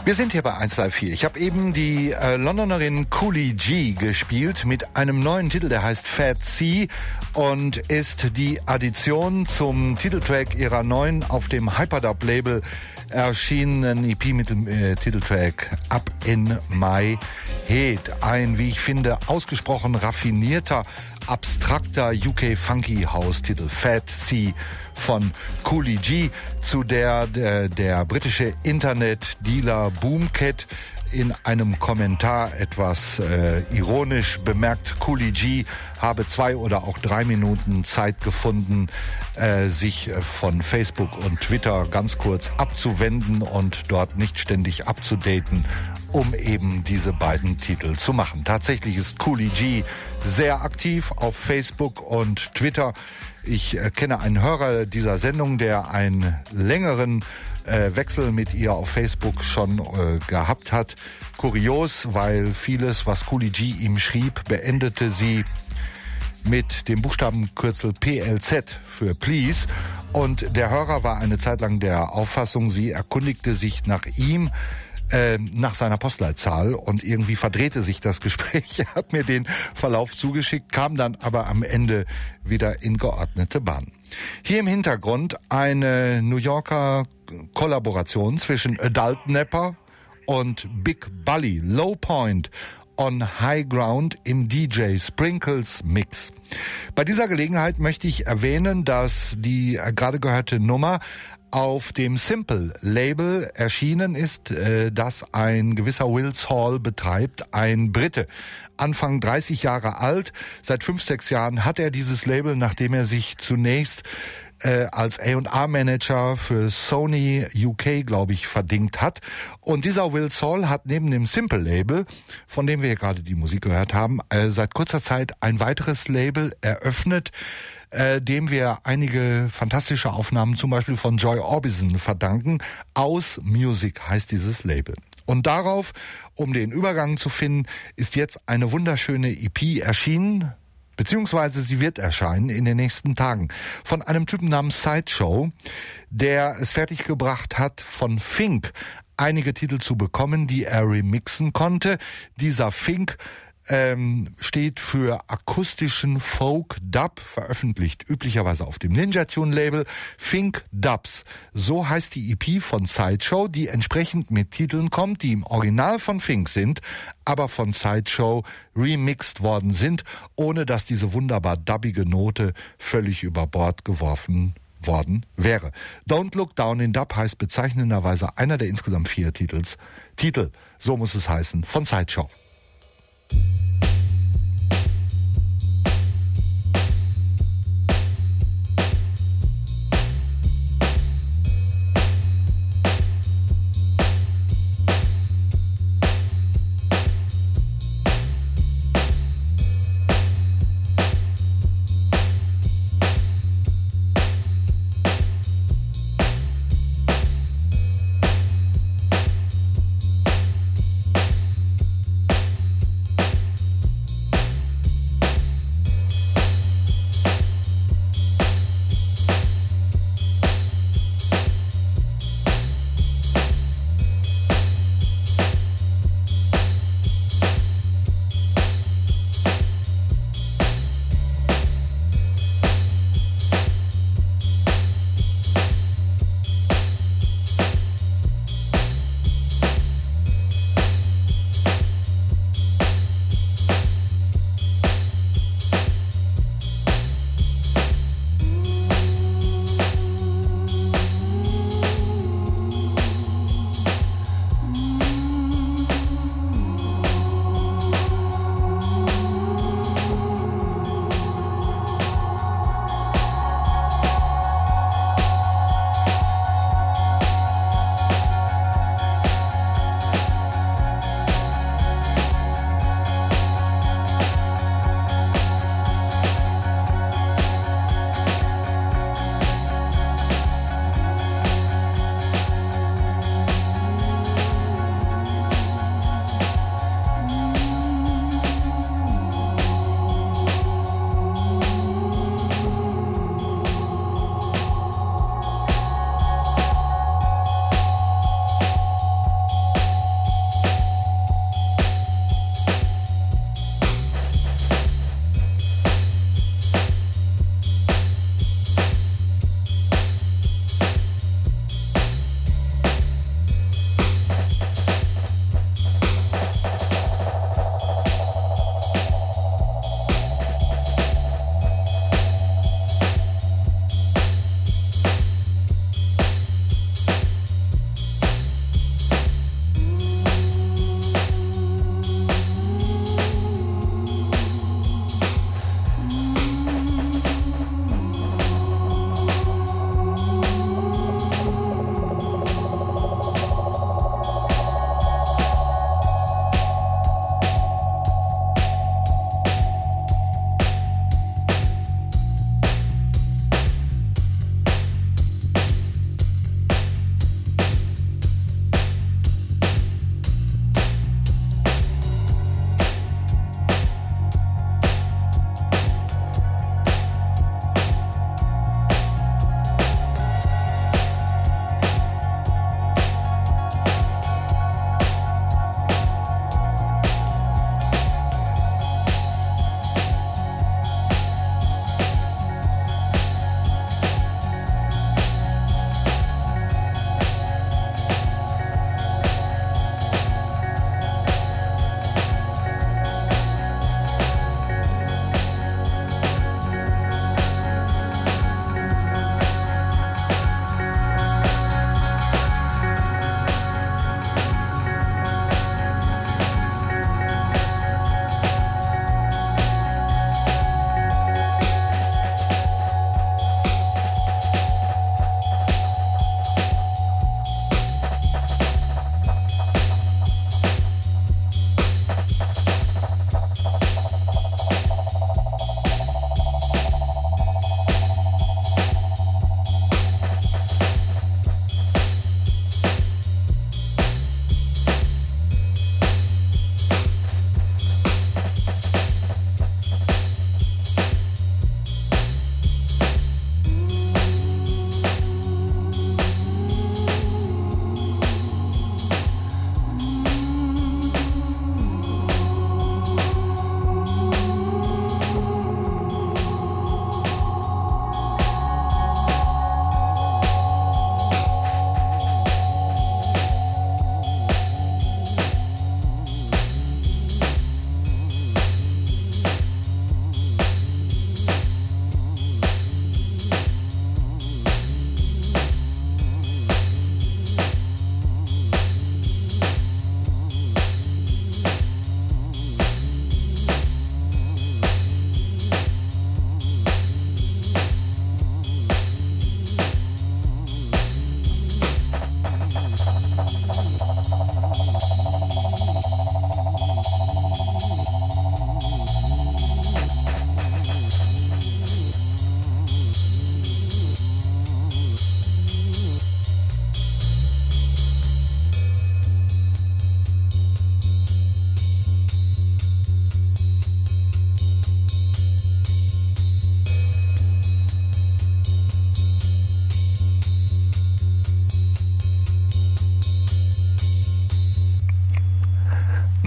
Wir sind hier bei eins Live vier. Ich habe eben die äh, Londonerin Coolie G gespielt mit einem neuen Titel, der heißt Fat C und ist die Addition zum Titeltrack ihrer neuen auf dem Hyperdub-Label erschienenen E P mit dem äh, Titeltrack Up in My Head. Ein, wie ich finde, ausgesprochen raffinierter, abstrakter U K Funky House Titel Fat C von Coolie G, zu der der, der britische Internetdealer Boomcat in einem Kommentar etwas äh, ironisch bemerkt, Coolie G habe zwei oder auch drei Minuten Zeit gefunden, äh, sich von Facebook und Twitter ganz kurz abzuwenden und dort nicht ständig abzudaten, um eben diese beiden Titel zu machen. Tatsächlich ist Coolie G sehr aktiv auf Facebook und Twitter. Ich äh, kenne einen Hörer dieser Sendung, der einen längeren äh, Wechsel mit ihr auf Facebook schon äh, gehabt hat. Kurios, weil vieles, was Coolie G ihm schrieb, beendete sie mit dem Buchstabenkürzel P L Z für Please. Und der Hörer war eine Zeit lang der Auffassung, sie erkundigte sich nach ihm, äh, nach seiner Postleitzahl, und irgendwie verdrehte sich das Gespräch. Er hat mir den Verlauf zugeschickt, kam dann aber am Ende wieder in geordnete Bahn. Hier im Hintergrund eine New Yorker Kollaboration zwischen Adult Napper und Big Bully, Low Point on High Ground im D J Sprinkles Mix. Bei dieser Gelegenheit möchte ich erwähnen, dass die gerade gehörte Nummer auf dem Simple Label erschienen ist, äh, das ein gewisser Will Hall betreibt, ein Brite. Anfang dreißig Jahre alt, seit fünf, sechs Jahren hat er dieses Label, nachdem er sich zunächst äh, als A und R-Manager für Sony U K, glaube ich, verdingt hat. Und dieser Will Hall hat neben dem Simple Label, von dem wir hier gerade die Musik gehört haben, äh, seit kurzer Zeit ein weiteres Label eröffnet, Äh, dem wir einige fantastische Aufnahmen zum Beispiel von Joy Orbison verdanken. Aus Music heißt dieses Label. Und darauf, um den Übergang zu finden, ist jetzt eine wunderschöne E P erschienen, beziehungsweise sie wird erscheinen in den nächsten Tagen, von einem Typen namens Sideshow, der es fertiggebracht hat, von Fink einige Titel zu bekommen, die er remixen konnte. Dieser Fink Ähm, steht für akustischen Folk Dub, veröffentlicht üblicherweise auf dem Ninja Tune Label Fink Dubs. So heißt die E P von Sideshow, die entsprechend mit Titeln kommt, die im Original von Fink sind, aber von Sideshow remixed worden sind, ohne dass diese wunderbar dubbige Note völlig über Bord geworfen worden wäre. Don't Look Down in Dub heißt bezeichnenderweise einer der insgesamt vier Titels. Titel, so muss es heißen, von Sideshow.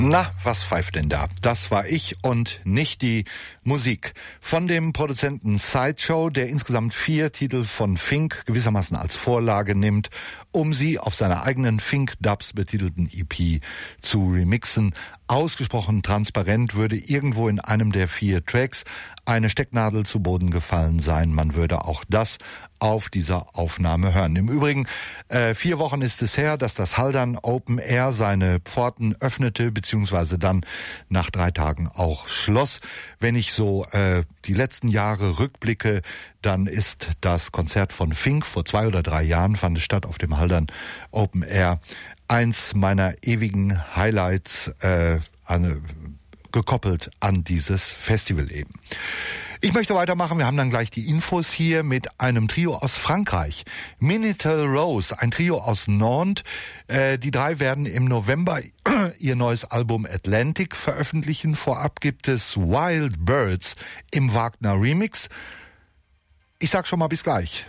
Na, was pfeift denn da? Das war ich und nicht die Musik. Von dem Produzenten Sideshow, der insgesamt vier Titel von Fink gewissermaßen als Vorlage nimmt, um sie auf seiner eigenen Fink-Dubs betitelten E P zu remixen. Ausgesprochen transparent würde irgendwo in einem der vier Tracks eine Stecknadel zu Boden gefallen sein. Man würde auch das auf dieser Aufnahme hören. Im Übrigen, äh, vier Wochen ist es her, dass das Haldern Open Air seine Pforten öffnete, beziehungsweise dann nach drei Tagen auch schloss. Wenn ich so äh, die letzten Jahre rückblicke, dann ist das Konzert von Fink vor zwei oder drei Jahren, fand es statt auf dem Haldern Open Air, eins meiner ewigen Highlights, äh, an, gekoppelt an dieses Festival eben. Ich möchte weitermachen. Wir haben dann gleich die Infos hier mit einem Trio aus Frankreich. Minitel Rose, ein Trio aus Nantes. Äh, die drei werden im November ihr neues Album Atlantic veröffentlichen. Vorab gibt es Wild Birds im Wagner Remix. Ich sag schon mal bis gleich.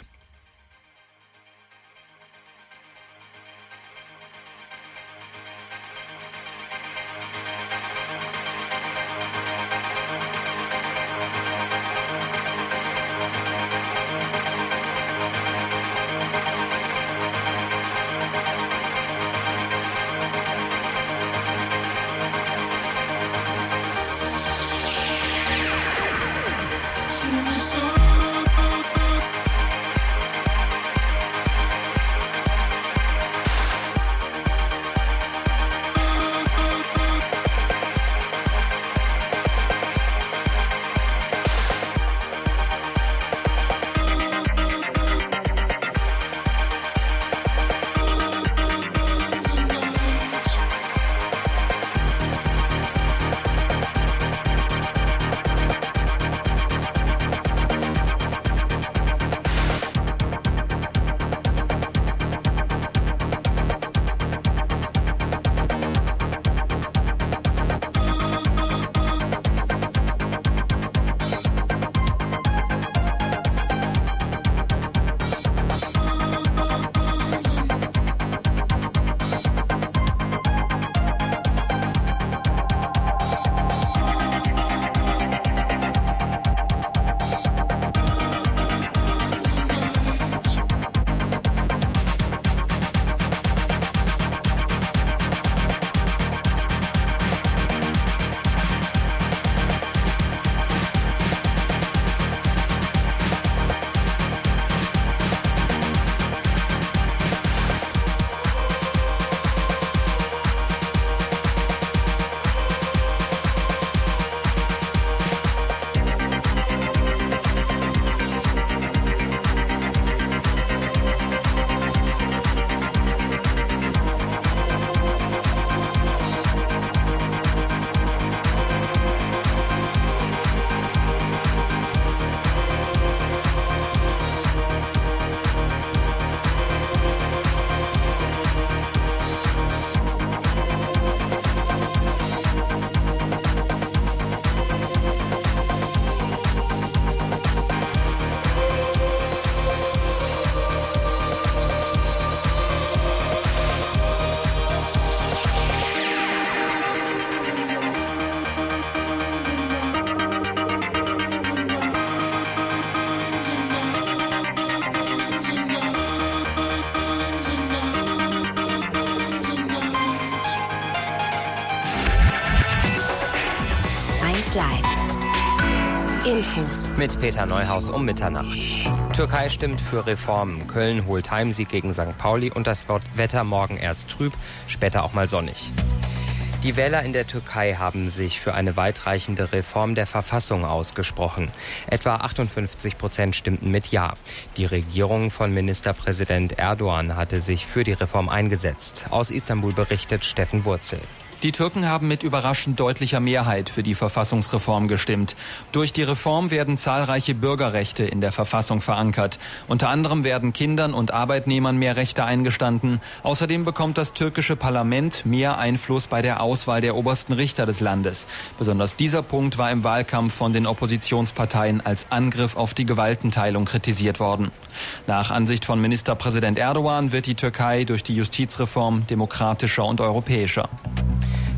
Live. Infos. Mit Peter Neuhaus um Mitternacht. Türkei stimmt für Reformen. Köln holt Heimsieg gegen Sankt Pauli und das Wetter morgen erst trüb, später auch mal sonnig. Die Wähler in der Türkei haben sich für eine weitreichende Reform der Verfassung ausgesprochen. Etwa achtundfünfzig Prozent stimmten mit Ja. Die Regierung von Ministerpräsident Erdogan hatte sich für die Reform eingesetzt. Aus Istanbul berichtet Steffen Wurzel. Die Türken haben mit überraschend deutlicher Mehrheit für die Verfassungsreform gestimmt. Durch die Reform werden zahlreiche Bürgerrechte in der Verfassung verankert. Unter anderem werden Kindern und Arbeitnehmern mehr Rechte eingestanden. Außerdem bekommt das türkische Parlament mehr Einfluss bei der Auswahl der obersten Richter des Landes. Besonders dieser Punkt war im Wahlkampf von den Oppositionsparteien als Angriff auf die Gewaltenteilung kritisiert worden. Nach Ansicht von Ministerpräsident Erdogan wird die Türkei durch die Justizreform demokratischer und europäischer.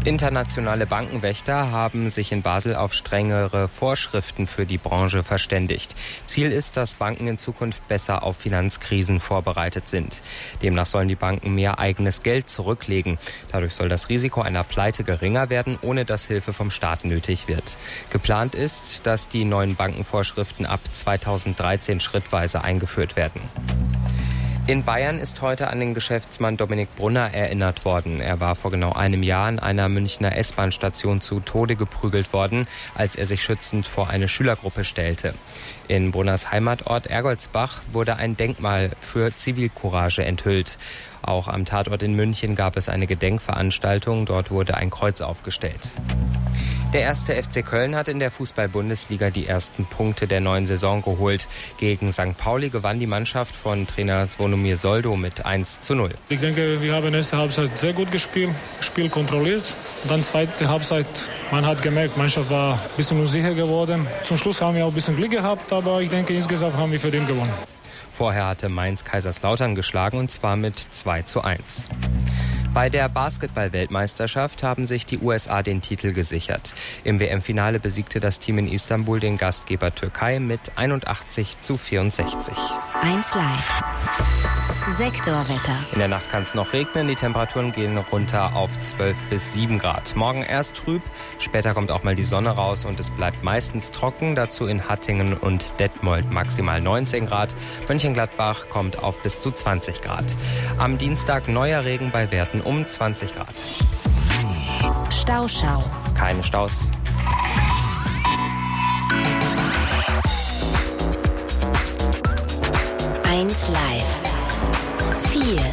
Internationale Bankenwächter haben sich in Basel auf strengere Vorschriften für die Branche verständigt. Ziel ist, dass Banken in Zukunft besser auf Finanzkrisen vorbereitet sind. Demnach sollen die Banken mehr eigenes Geld zurücklegen. Dadurch soll das Risiko einer Pleite geringer werden, ohne dass Hilfe vom Staat nötig wird. Geplant ist, dass die neuen Bankenvorschriften ab zweitausenddreizehn schrittweise eingeführt werden. In Bayern ist heute an den Geschäftsmann Dominik Brunner erinnert worden. Er war vor genau einem Jahr an einer Münchner S-Bahn-Station zu Tode geprügelt worden, als er sich schützend vor eine Schülergruppe stellte. In Brunners Heimatort Ergoldsbach wurde ein Denkmal für Zivilcourage enthüllt. Auch am Tatort in München gab es eine Gedenkveranstaltung. Dort wurde ein Kreuz aufgestellt. Der erste F C Köln hat in der Fußball-Bundesliga die ersten Punkte der neuen Saison geholt. Gegen Sankt Pauli gewann die Mannschaft von Trainer Zvonimir Soldo mit eins zu null. Ich denke, wir haben in der ersten Halbzeit sehr gut gespielt, Spiel kontrolliert. Und dann zweite Halbzeit, man hat gemerkt, die Mannschaft war ein bisschen unsicher geworden. Zum Schluss haben wir auch ein bisschen Glück gehabt, aber ich denke, insgesamt haben wir verdient gewonnen. Vorher hatte Mainz Kaiserslautern geschlagen, und zwar mit zwei zu eins. Bei der Basketball-Weltmeisterschaft haben sich die U S A den Titel gesichert. Im W M-Finale besiegte das Team in Istanbul den Gastgeber Türkei mit einundachtzig zu vierundsechzig. eins Live. Sektorwetter. In der Nacht kann es noch regnen, die Temperaturen gehen runter auf zwölf bis sieben Grad. Morgen erst trüb, später kommt auch mal die Sonne raus und es bleibt meistens trocken. Dazu in Hattingen und Detmold maximal neunzehn Grad. Mönchengladbach kommt auf bis zu zwanzig Grad. Am Dienstag neuer Regen bei Werten um zwanzig Grad. Stauschau. Keine Staus. eins Live. vier.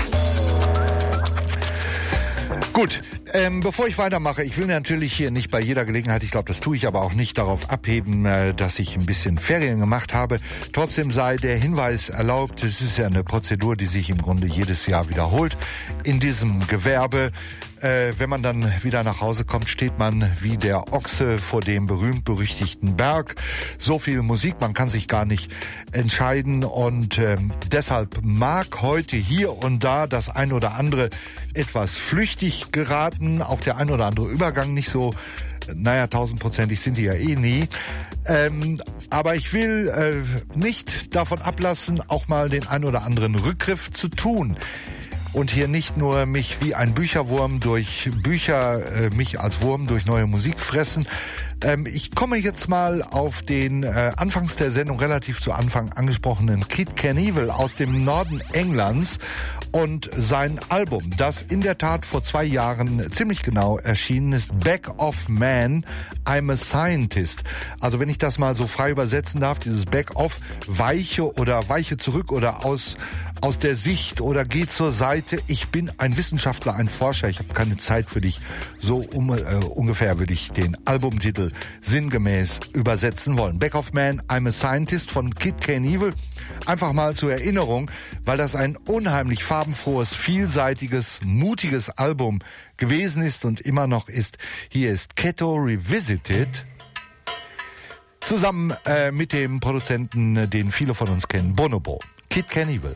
Gut, ähm, bevor ich weitermache, ich will natürlich hier nicht bei jeder Gelegenheit, ich glaube, das tue ich aber auch nicht, darauf abheben, äh, dass ich ein bisschen Ferien gemacht habe. Trotzdem sei der Hinweis erlaubt, es ist ja eine Prozedur, die sich im Grunde jedes Jahr wiederholt. In diesem Gewerbe, äh, wenn man dann wieder nach Hause kommt, steht man wie der Ochse vor dem berühmt-berüchtigten Berg. So viel Musik, man kann sich gar nicht entscheiden, und äh, deshalb mag heute hier und da das ein oder andere etwas flüchtig geraten, auch der ein oder andere Übergang nicht so, naja, tausendprozentig sind die ja eh nie. Ähm, aber ich will äh, nicht davon ablassen, auch mal den ein oder anderen Rückgriff zu tun. Und hier nicht nur mich wie ein Bücherwurm durch Bücher, äh, mich als Wurm durch neue Musik fressen. Ähm, ich komme jetzt mal auf den äh, anfangs der Sendung relativ zu Anfang angesprochenen Kid Knievel aus dem Norden Englands und sein Album, das in der Tat vor zwei Jahren ziemlich genau erschienen ist, Back of Man, I'm a Scientist. Also wenn ich das mal so frei übersetzen darf, dieses Back of, weiche oder weiche zurück oder aus aus der Sicht oder geh zur Seite. Ich bin ein Wissenschaftler, ein Forscher. Ich habe keine Zeit für dich. So um, äh, ungefähr würde ich den Albumtitel sinngemäß übersetzen wollen. Back of Man, I'm a Scientist von Kid Knievel. Einfach mal zur Erinnerung, weil das ein unheimlich farbenfrohes, vielseitiges, mutiges Album gewesen ist und immer noch ist. Hier ist Keto Revisited. Zusammen äh, mit dem Produzenten, den viele von uns kennen, Bonobo. Kid Knievel.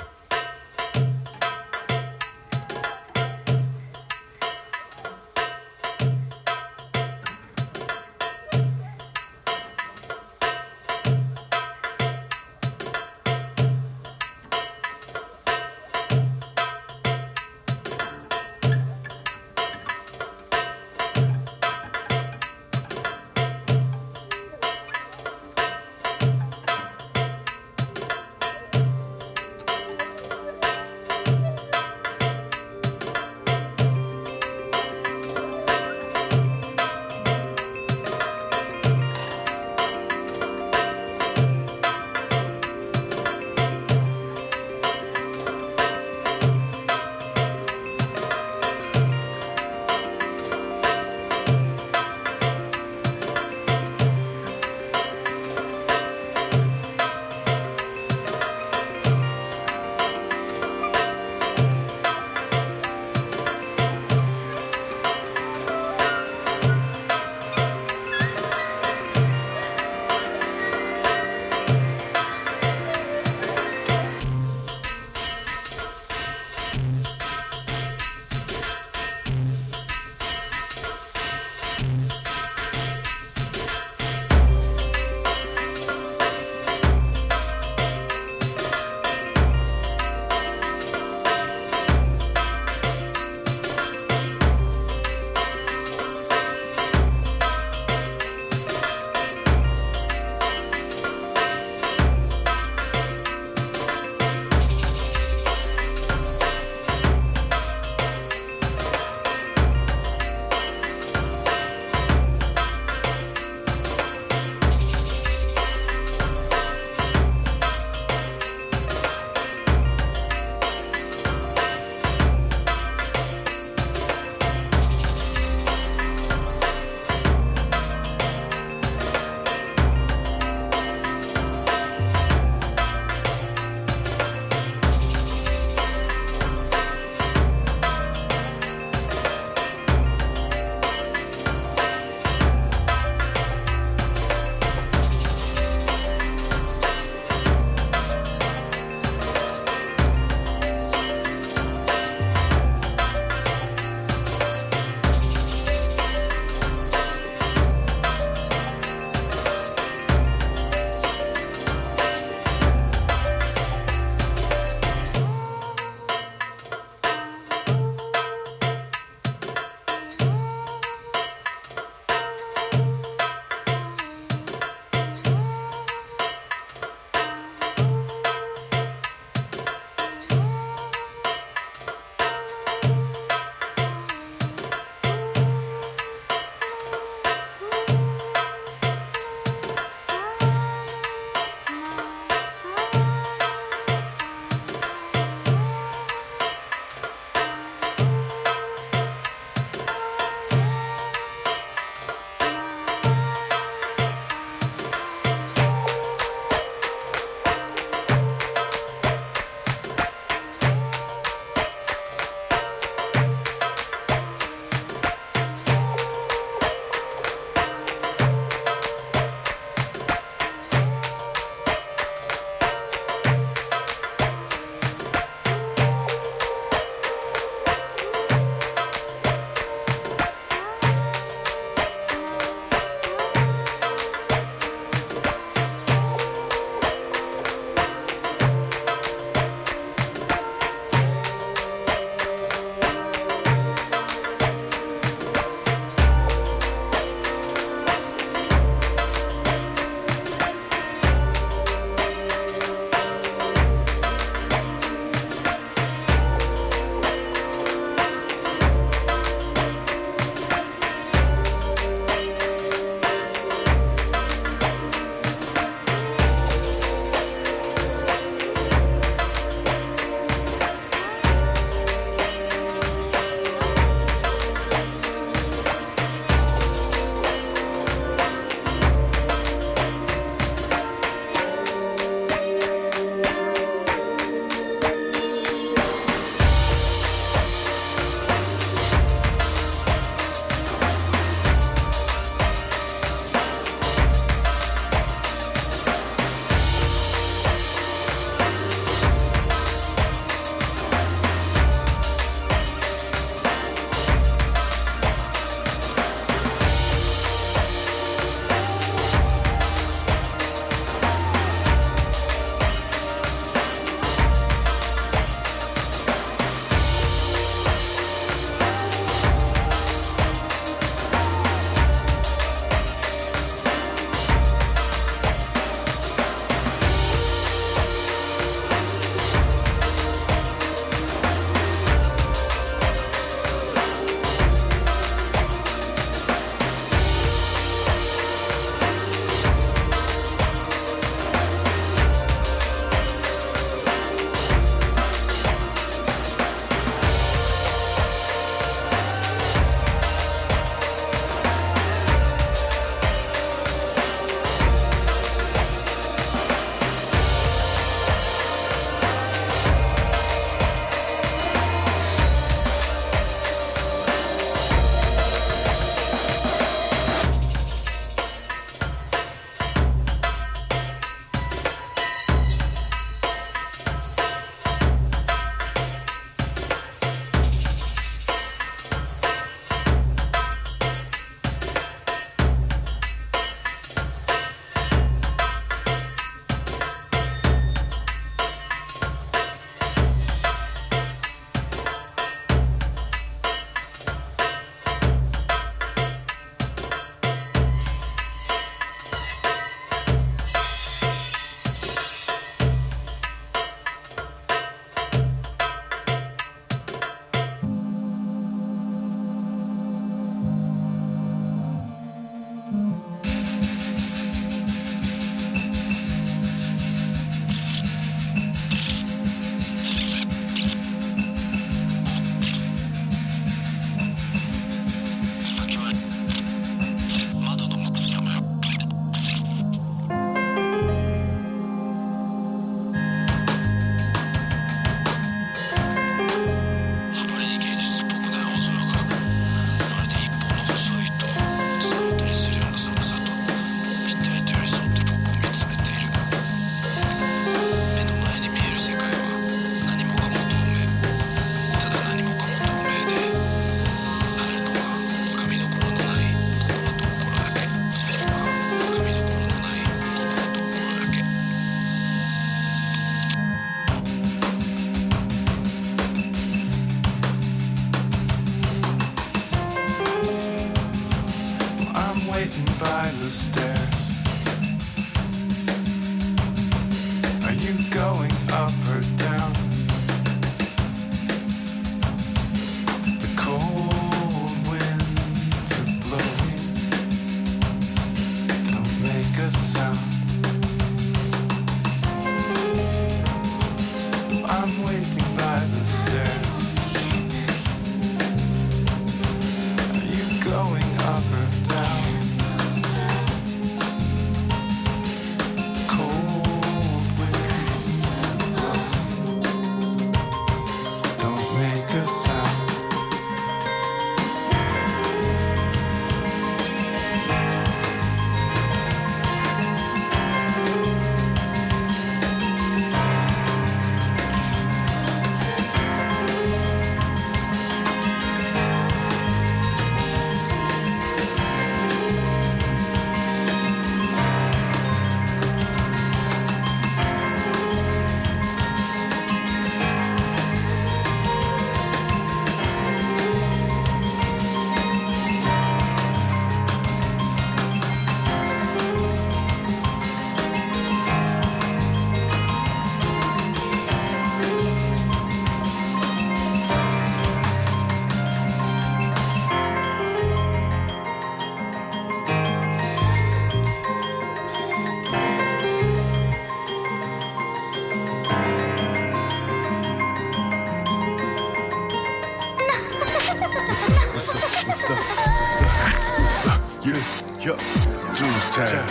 jazz.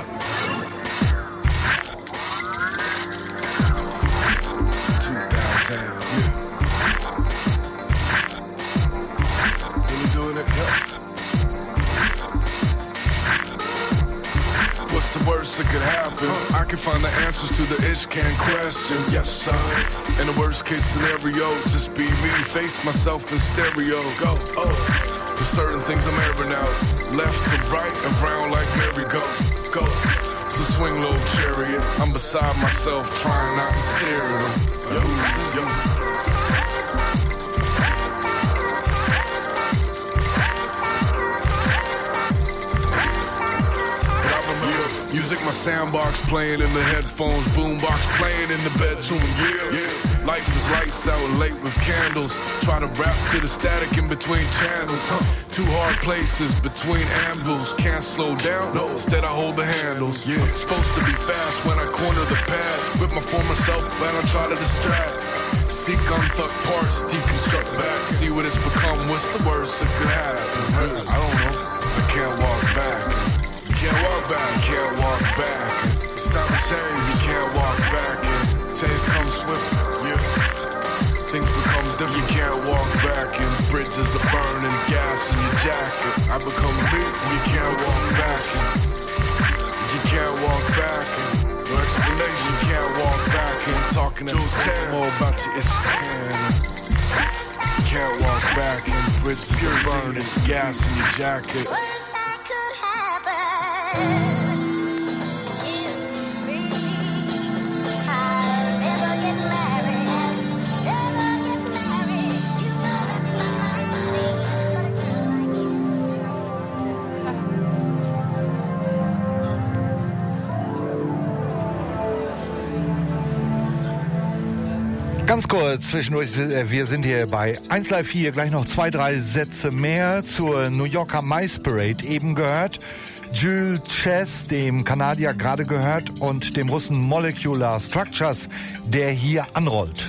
Two downtown, yeah. Really doing it, yeah. What's the worst that could happen? I can find the answers to the Ishkan questions. Yes, sir. In the worst case scenario, just be me, face myself in stereo. Go, oh. To certain things I'm airing out, left to right and round like merry-go. Go. So swing low chariot. I'm beside myself, trying not to stare at them. Yo, yo. Music, my sandbox playing in the headphones, boombox playing in the bedroom, yeah, yeah. Life is lights out late with candles. Try to rap to the static in between channels. Huh. Two hard places between anvils. Can't slow down, no. Instead I hold the handles. Yeah. Supposed to be fast when I corner the pad. With my former self and I try to distract. Seek unfucked parts, deconstruct back. See what it's become, what's the worst that could happen? I don't know, I can't walk back. Can't walk back, can't walk back. It's time to change, you can't walk back. And change comes swift, yeah. Things become different, you can't walk back. And bridges are burning, gas in your jacket. I become big, you can't walk back. And you can't walk back. And no explanation, you can't walk back. And talking to the more about you if you can. You can't walk back. And bridges are burning, gas in your jacket. Ganz kurz zwischendurch, wir sind hier bei eins Live vier, gleich noch zwei, drei Sätze mehr zur New Yorker Mice Parade eben gehört. Jules Chess, dem Kanadier gerade gehört, und dem Russen Molecular Structures, der hier anrollt.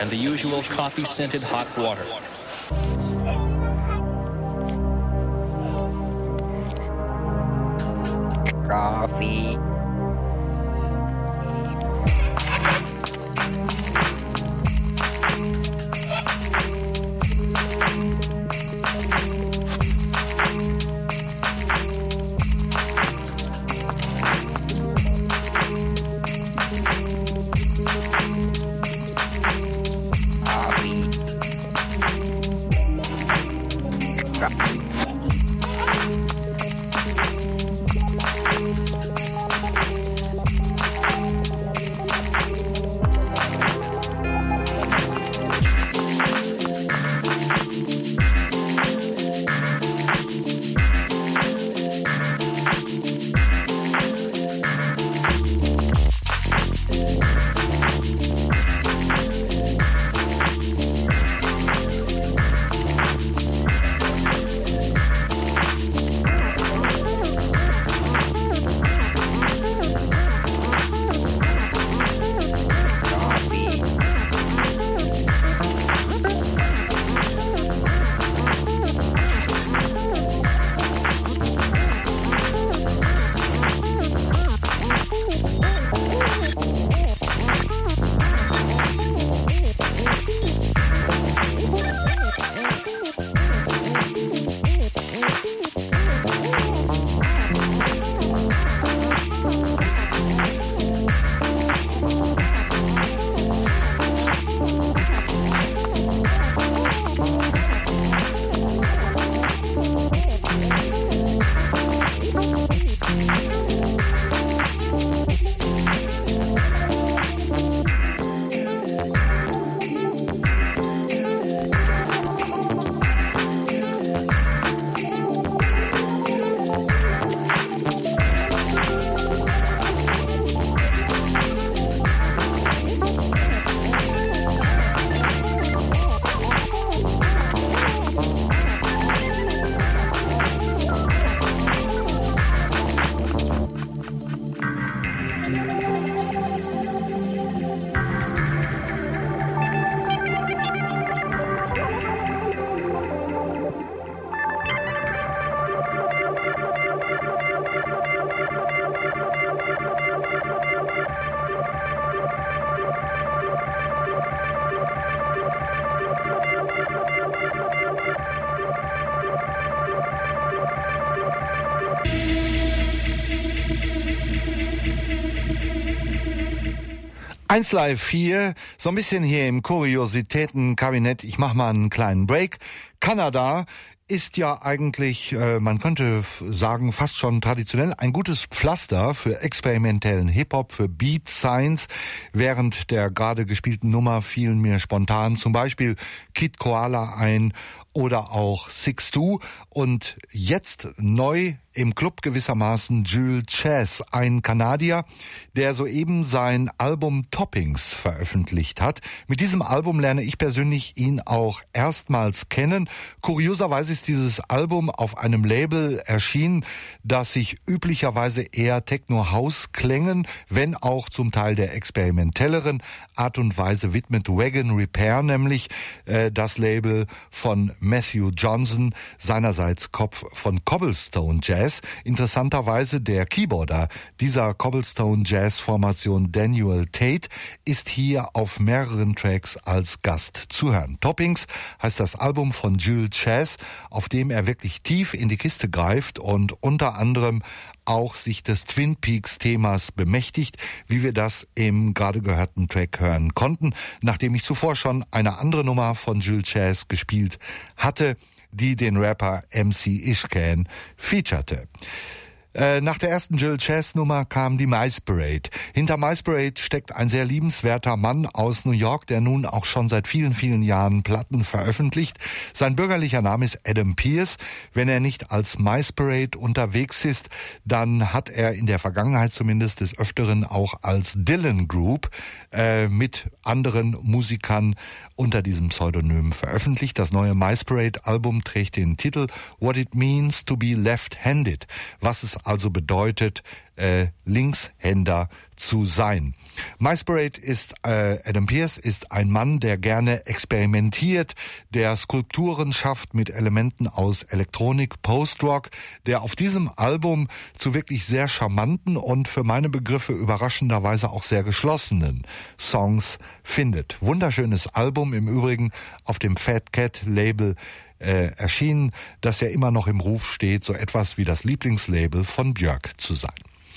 and the usual coffee-scented hot water. Coffee. eins Live vier, so ein bisschen hier im Kuriositätenkabinett. Ich mache mal einen kleinen Break. Kanada ist ja eigentlich, äh, man könnte sagen, fast schon traditionell ein gutes Pflaster für experimentellen Hip-Hop, für Beat Science. Während der gerade gespielten Nummer fielen mir spontan zum Beispiel Kid Koala ein oder auch Six Two. Und jetzt neu im Club gewissermaßen Jules Chess, ein Kanadier, der soeben sein Album Toppings veröffentlicht hat. Mit diesem Album lerne ich persönlich ihn auch erstmals kennen. Kurioserweise ist dieses Album auf einem Label erschienen, das sich üblicherweise eher Techno-House-Klängen, wenn auch zum Teil der experimentelleren Art und Weise widmet. Wagon Repair nämlich, äh, das Label von Matthew Johnson, seinerseits Kopf von Cobblestone Jazz. Interessanterweise der Keyboarder dieser Cobblestone Jazz Formation Daniel Tate ist hier auf mehreren Tracks als Gast zu hören. Toppings heißt das Album von Jules Chess, auf dem er wirklich tief in die Kiste greift und unter anderem auch sich des Twin Peaks Themas bemächtigt, wie wir das im gerade gehörten Track hören konnten, nachdem ich zuvor schon eine andere Nummer von Jules Chess gespielt hatte, die den Rapper M C Ishkan featurete. Äh, nach der ersten Jules Chess Nummer kam die Mice Parade. Hinter Mice Parade steckt ein sehr liebenswerter Mann aus New York, der nun auch schon seit vielen, vielen Jahren Platten veröffentlicht. Sein bürgerlicher Name ist Adam Pearce. Wenn er nicht als Mice Parade unterwegs ist, dann hat er in der Vergangenheit zumindest des Öfteren auch als Dylan Group äh, mit anderen Musikern unter diesem Pseudonym veröffentlicht. Das neue Mice Parade Album trägt den Titel What It Means to be Left-Handed, was es also bedeutet, äh, Linkshänder zu sein. Myspirate ist, äh, Adam Pearce ist ein Mann, der gerne experimentiert, der Skulpturen schafft mit Elementen aus Elektronik, Post-Rock, der auf diesem Album zu wirklich sehr charmanten und für meine Begriffe überraschenderweise auch sehr geschlossenen Songs findet. Wunderschönes Album, im Übrigen auf dem Fat Cat Label äh, erschienen, das ja immer noch im Ruf steht, so etwas wie das Lieblingslabel von Björk zu sein.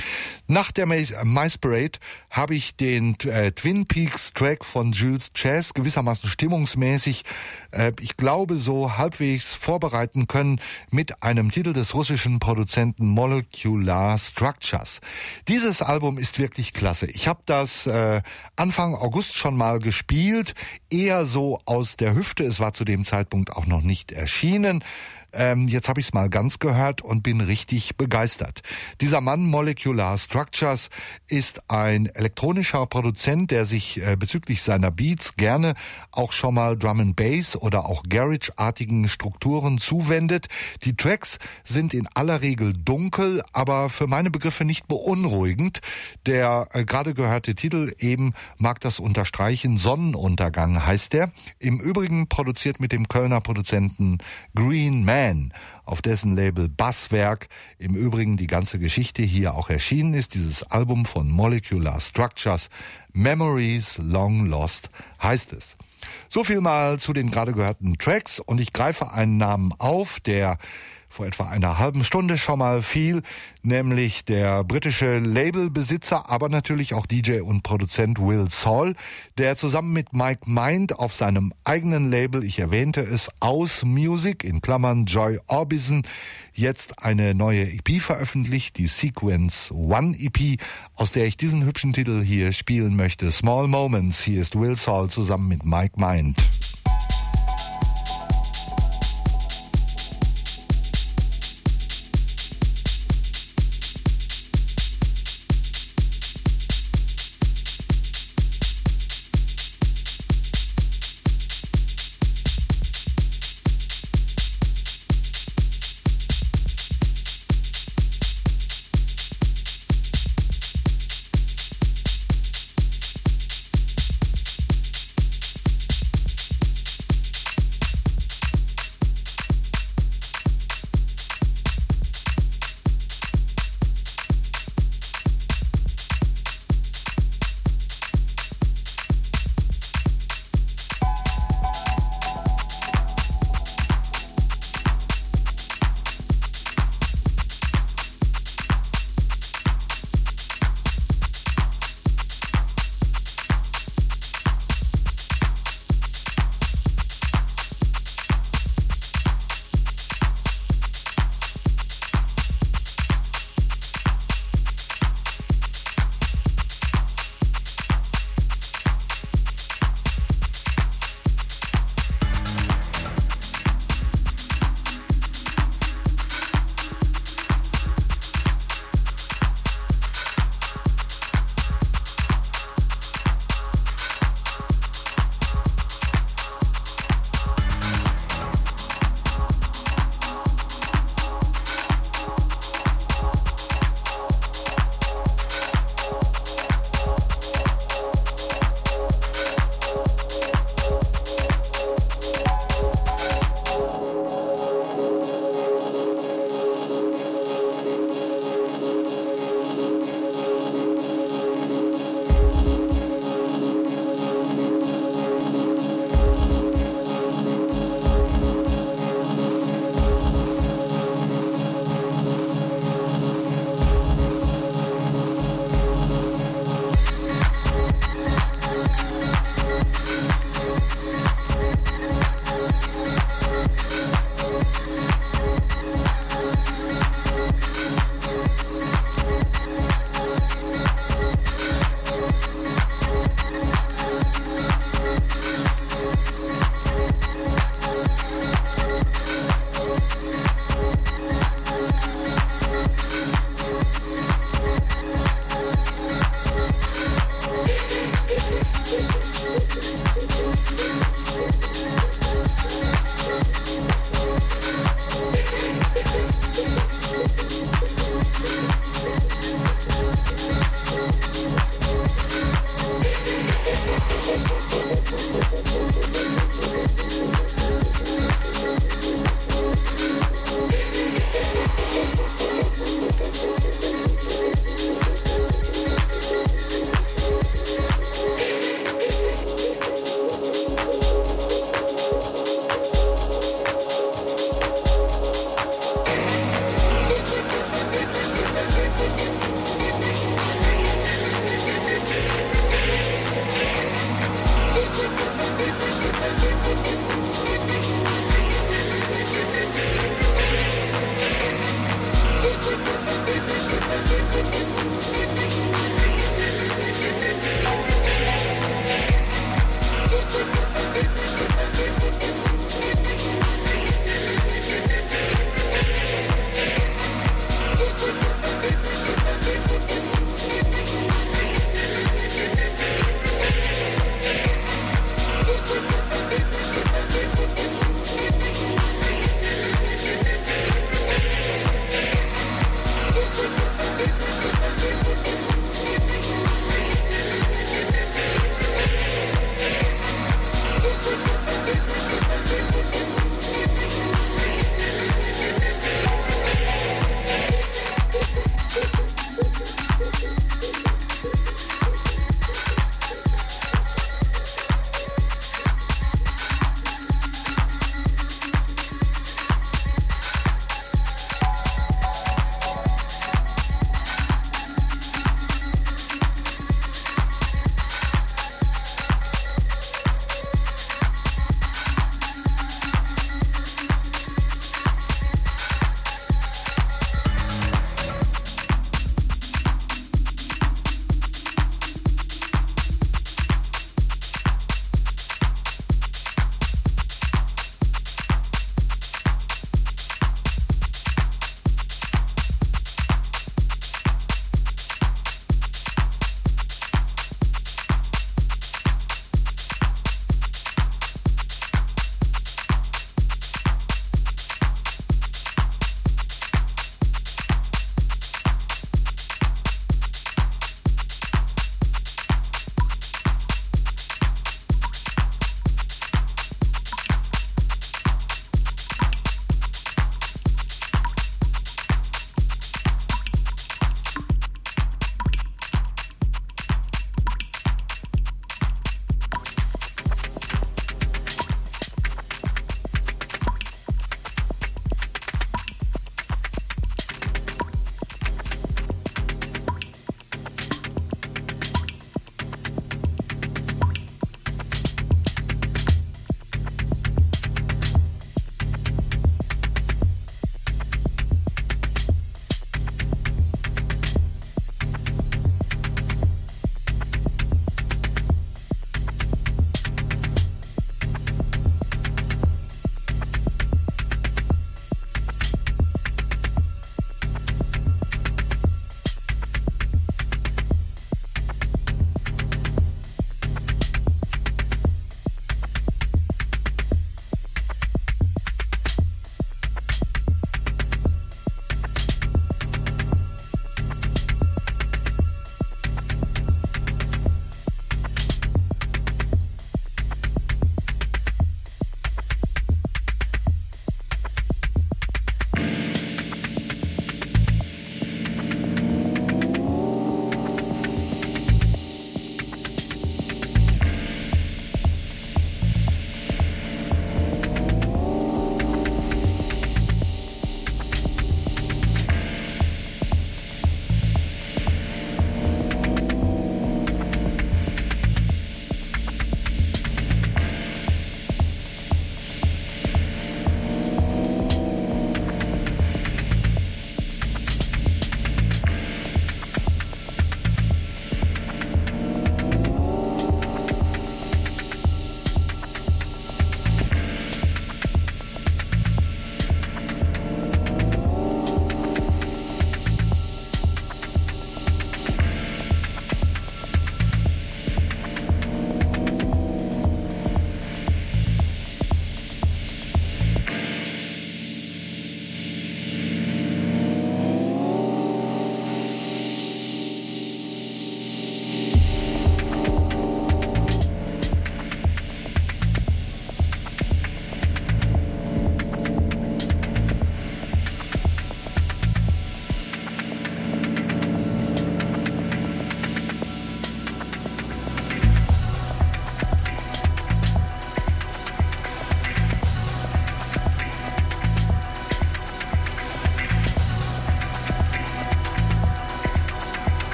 Nach der Myspirate habe ich den äh, Twin Peaks Track von Jules Chess gewissermaßen stimmungsmäßig, äh, ich glaube so halbwegs vorbereiten können mit einem Titel des russischen Produzenten Molecular Structures. Dieses Album ist wirklich klasse. Ich habe das äh, Anfang August schon mal gespielt, eher so aus der Hüfte. Es war zu dem Zeitpunkt auch noch nicht erschienen. Ähm, jetzt habe ich es mal ganz gehört und bin richtig begeistert. Dieser Mann, Molecular Structures, ist ein elektronischer Produzent, der sich äh, bezüglich seiner Beats gerne auch schon mal Drum and Bass oder auch Garage-artigen Strukturen zuwendet. Die Tracks sind in aller Regel dunkel, aber für meine Begriffe nicht beunruhigend. Der äh, gerade gehörte Titel eben mag das unterstreichen. Sonnenuntergang heißt er. Im Übrigen produziert mit dem Kölner Produzenten Green Man, auf dessen Label Basswerk im Übrigen die ganze Geschichte hier auch erschienen ist. Dieses Album von Molecular Structures, Memories Long Lost, heißt es. So viel mal zu den gerade gehörten Tracks und ich greife einen Namen auf, der vor etwa einer halben Stunde schon mal fiel, nämlich der britische Labelbesitzer, aber natürlich auch D J und Produzent Will Saul, der zusammen mit Mike Mind auf seinem eigenen Label, ich erwähnte es, Aus Music, in Klammern Joy Orbison, jetzt eine neue E P veröffentlicht, die Sequence One E P, aus der ich diesen hübschen Titel hier spielen möchte. Small Moments, hier ist Will Saul zusammen mit Mike Mind.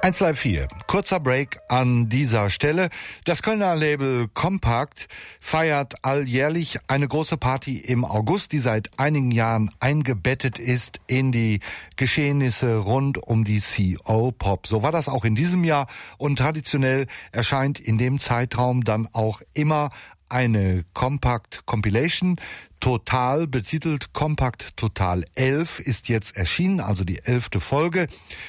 eins Live vier. Kurzer Break an dieser Stelle. Das Kölner Label Compact feiert alljährlich eine große Party im August, die seit einigen Jahren eingebettet ist in die Geschehnisse rund um die C O Pop. So war das auch in diesem Jahr und traditionell erscheint in dem Zeitraum dann auch immer eine Compact Compilation. Total betitelt Compact Total elf ist jetzt erschienen, also die elfte Folge.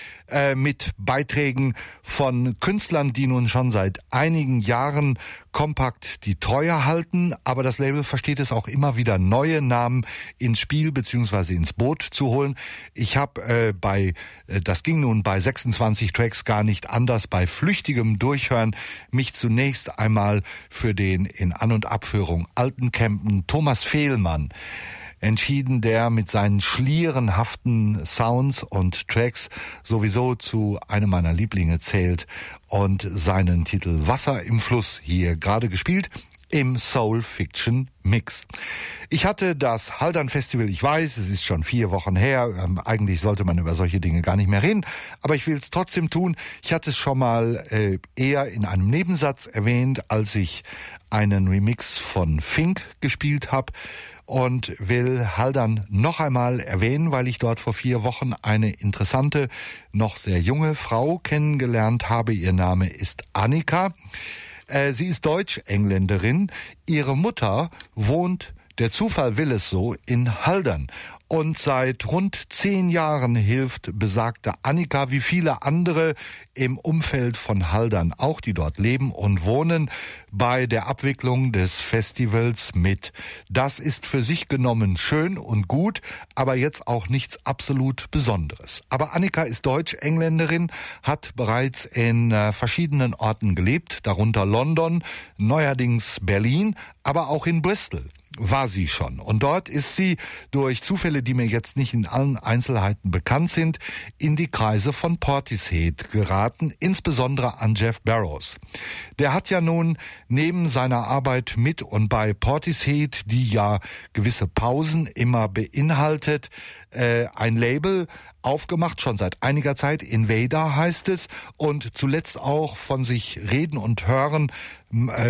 Mit Beiträgen von Künstlern, die nun schon seit einigen Jahren Compact die Treue halten, aber das Label versteht es auch immer wieder, neue Namen ins Spiel bzw. ins Boot zu holen. Ich habe äh, bei, äh, das ging nun bei sechsundzwanzig Tracks gar nicht anders, bei flüchtigem Durchhören mich zunächst einmal für den in An- und Abführung alten Campen Thomas Fehlmann entschieden, der mit seinen schlierenhaften Sounds und Tracks sowieso zu einem meiner Lieblinge zählt und seinen Titel Wasser im Fluss hier gerade gespielt im Soul Fiction Mix. Ich hatte das Haldern Festival, ich weiß, es ist schon vier Wochen her, ähm, eigentlich sollte man über solche Dinge gar nicht mehr reden, aber ich will es trotzdem tun. Ich hatte es schon mal äh, eher in einem Nebensatz erwähnt, als ich einen Remix von Fink gespielt habe. Und will Haldern noch einmal erwähnen, weil ich dort vor vier Wochen eine interessante, noch sehr junge Frau kennengelernt habe. Ihr Name ist Annika. Äh, sie ist Deutsch-Engländerin. Ihre Mutter wohnt, der Zufall will es so, in Haldern. Und seit rund zehn Jahren hilft besagte Annika wie viele andere im Umfeld von Haldern, auch die dort leben und wohnen, bei der Abwicklung des Festivals mit. Das ist für sich genommen schön und gut, aber jetzt auch nichts absolut Besonderes. Aber Annika ist Deutsch-Engländerin, hat bereits in äh, verschiedenen Orten gelebt, darunter London, neuerdings Berlin, aber auch in Bristol war sie schon. Und dort ist sie durch Zufälle, die mir jetzt nicht in allen Einzelheiten bekannt sind, in die Kreise von Portishead geraten, insbesondere an Jeff Barrows. Der hat ja nun neben seiner Arbeit mit und bei Portishead, die ja gewisse Pausen immer beinhaltet, äh, ein Label aufgemacht, schon seit einiger Zeit, Invader heißt es, und zuletzt auch von sich reden und hören äh,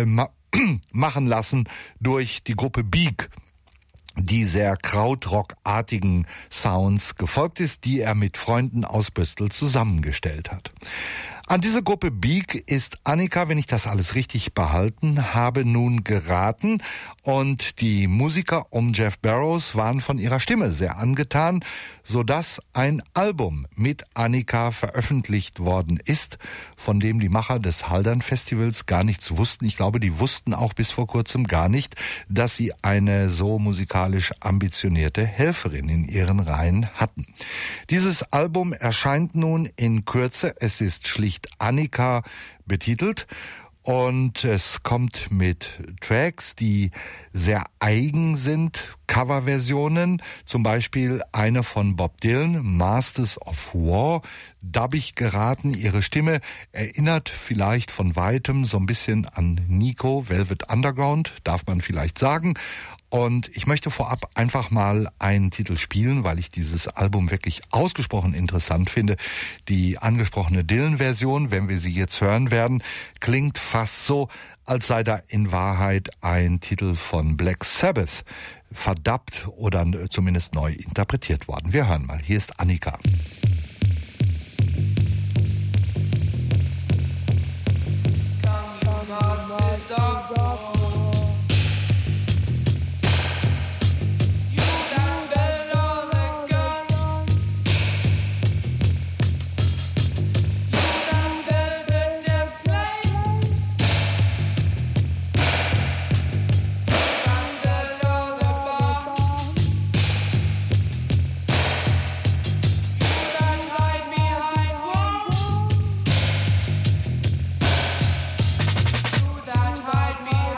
machen lassen durch die Gruppe Beak, die sehr krautrockartigen Sounds gefolgt ist, die er mit Freunden aus Bristol zusammengestellt hat. An diese Gruppe Beak ist Annika, wenn ich das alles richtig behalten habe, nun geraten, und die Musiker um Jeff Barrows waren von ihrer Stimme sehr angetan, sodass ein Album mit Annika veröffentlicht worden ist, von dem die Macher des Haldern Festivals gar nichts wussten. Ich glaube, die wussten auch bis vor kurzem gar nicht, dass sie eine so musikalisch ambitionierte Helferin in ihren Reihen hatten. Dieses Album erscheint nun in Kürze. Es ist schlicht Annika betitelt. Und es kommt mit Tracks, die sehr eigen sind, Coverversionen, zum Beispiel eine von Bob Dylan, Masters of War, dubbig geraten. Ihre Stimme erinnert vielleicht von weitem so ein bisschen an Nico, Velvet Underground, darf man vielleicht sagen. Und ich möchte vorab einfach mal einen Titel spielen, weil ich dieses Album wirklich ausgesprochen interessant finde. Die angesprochene Dylan-Version, wenn wir sie jetzt hören werden, klingt fast so, als sei da in Wahrheit ein Titel von Black Sabbath verdubbt oder zumindest neu interpretiert worden. Wir hören mal. Hier ist Annika. Hide me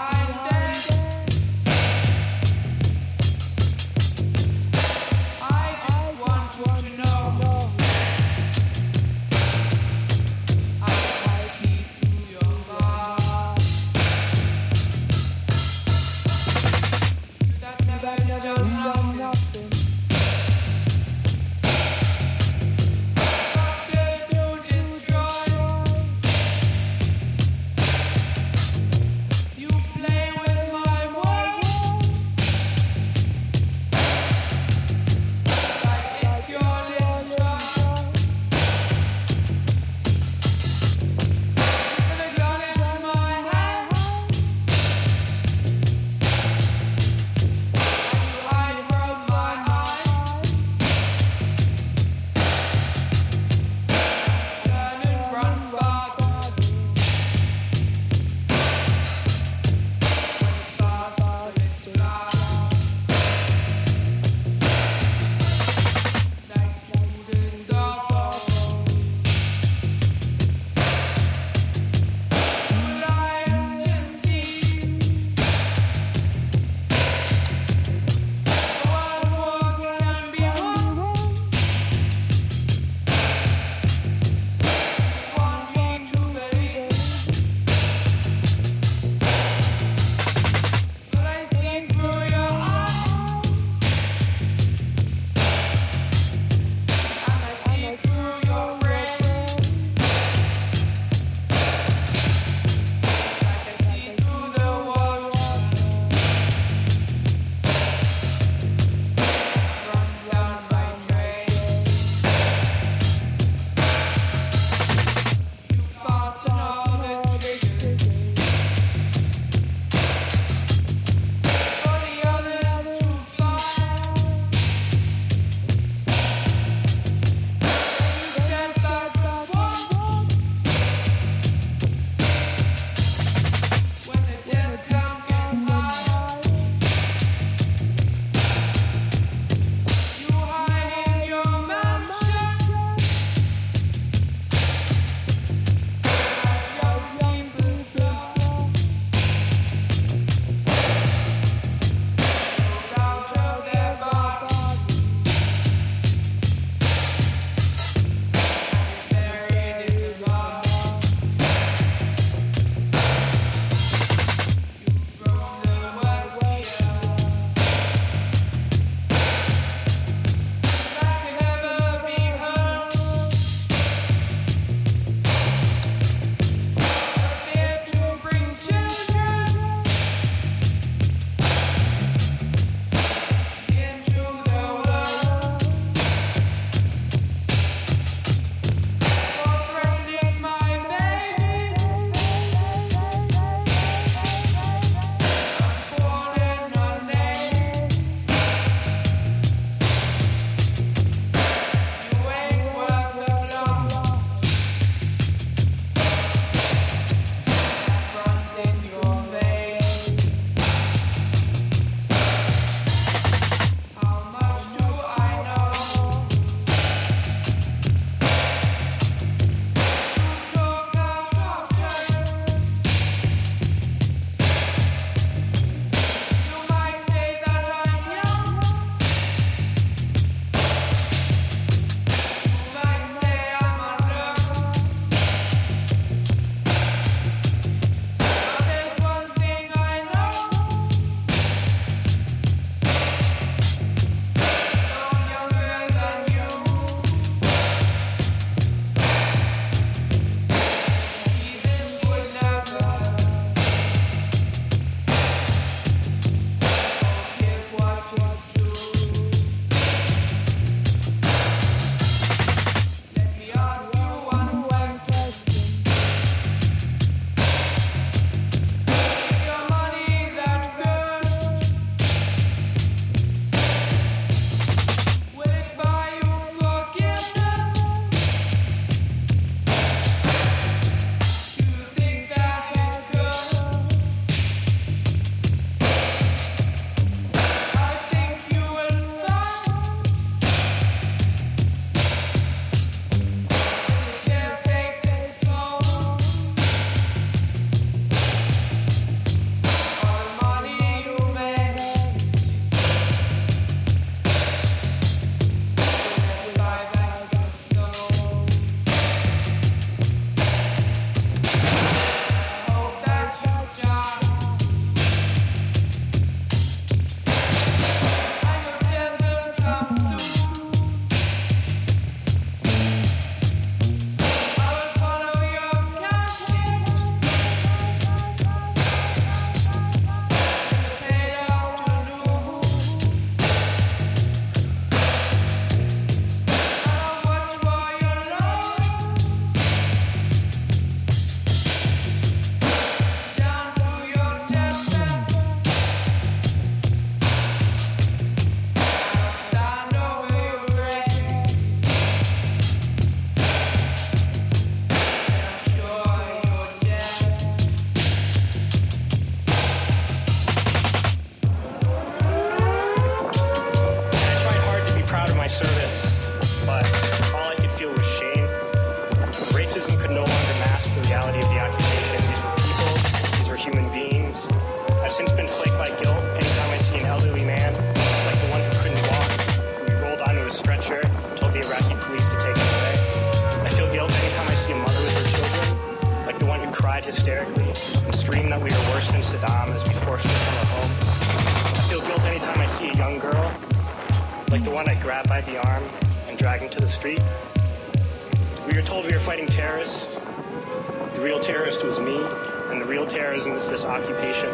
a stretcher, told the Iraqi police to take him away. I feel guilt anytime I see a mother with her children, like the one who cried hysterically and screamed that we were worse than Saddam as we forced her from her home. I feel guilt anytime I see a young girl, like the one I grabbed by the arm and dragged into the street. We were told we were fighting terrorists. The real terrorist was me, and the real terrorism is this occupation.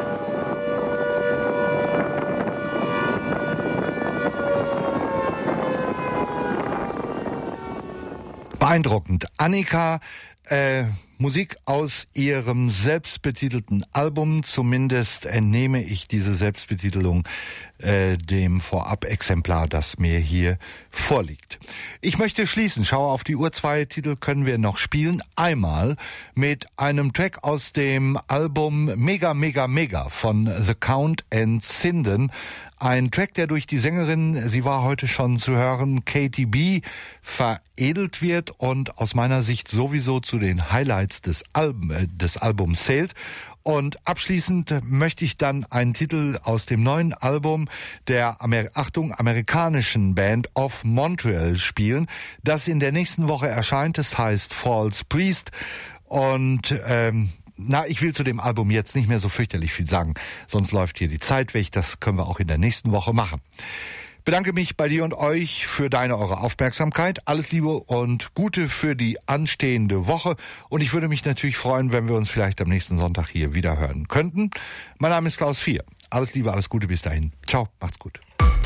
Beeindruckend. Annika, äh, Musik aus ihrem selbstbetitelten Album. Zumindest entnehme ich diese Selbstbetitelung äh, dem Vorab-Exemplar, das mir hier vorliegt. Ich möchte schließen. Schaue auf die Uhr. Zwei Titel können wir noch spielen. Einmal mit einem Track aus dem Album Mega, Mega, Mega von The Count and Sinden. Ein Track, der durch die Sängerin, sie war heute schon zu hören, Katie B, veredelt wird und aus meiner Sicht sowieso zu den Highlights des, Alb- äh, des Albums zählt. Und abschließend möchte ich dann einen Titel aus dem neuen Album der Amer- Achtung, amerikanischen Band of Montreal spielen, das in der nächsten Woche erscheint. Es heißt False Priest und ähm, Na, ich will zu dem Album jetzt nicht mehr so fürchterlich viel sagen, sonst läuft hier die Zeit weg. Das können wir auch in der nächsten Woche machen. Bedanke mich bei dir und euch für deine, eure Aufmerksamkeit. Alles Liebe und Gute für die anstehende Woche. Und ich würde mich natürlich freuen, wenn wir uns vielleicht am nächsten Sonntag hier wieder hören könnten. Mein Name ist Klaus Vier. Alles Liebe, alles Gute bis dahin. Ciao, macht's gut.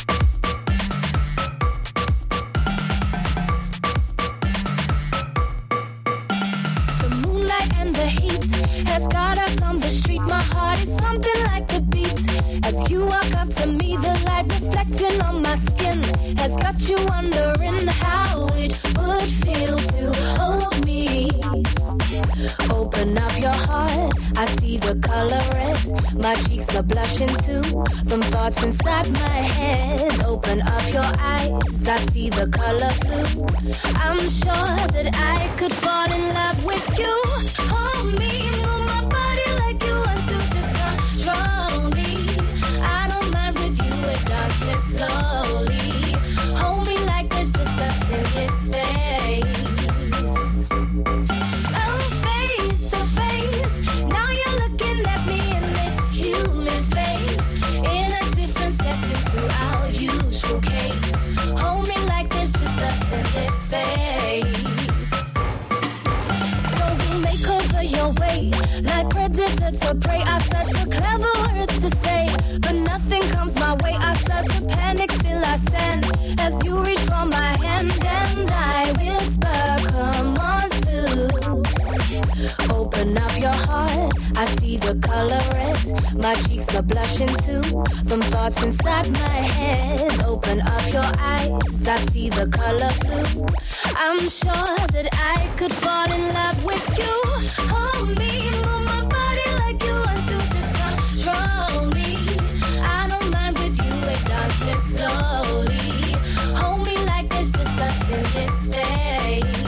Has got us on the street, my heart is pumping like a beat. As you walk up to me, the light reflecting on my skin has got you wondering how it would feel to hold me. Open up your heart, I see the color red. My cheeks are blushing too, from thoughts inside my head. Open up your eyes, I see the color blue. I'm sure that I could fall in love with you. Hold me, move my body like you want to, just control me. I don't mind with you, it does it slowly. Hold me like there's just us in this space. Oh, face to face, now you're looking at me in this human space. In a different setting to our usual case. Hold me like there's just us in this space. Your way, like predator to prey, I search for clever words to say, but nothing comes my way. I start to panic, still I stand as you reach for my hand, and I whisper, come on, Sue. Open up your heart, I see the color red. My cheeks are blushing too, from thoughts inside my head. Open up your eyes, I see the color blue. I'm sure that I could fall in love with you. Hold me, move my body like you want to, just control me. I don't mind with you, it does it slowly. Hold me like there's just us in this space.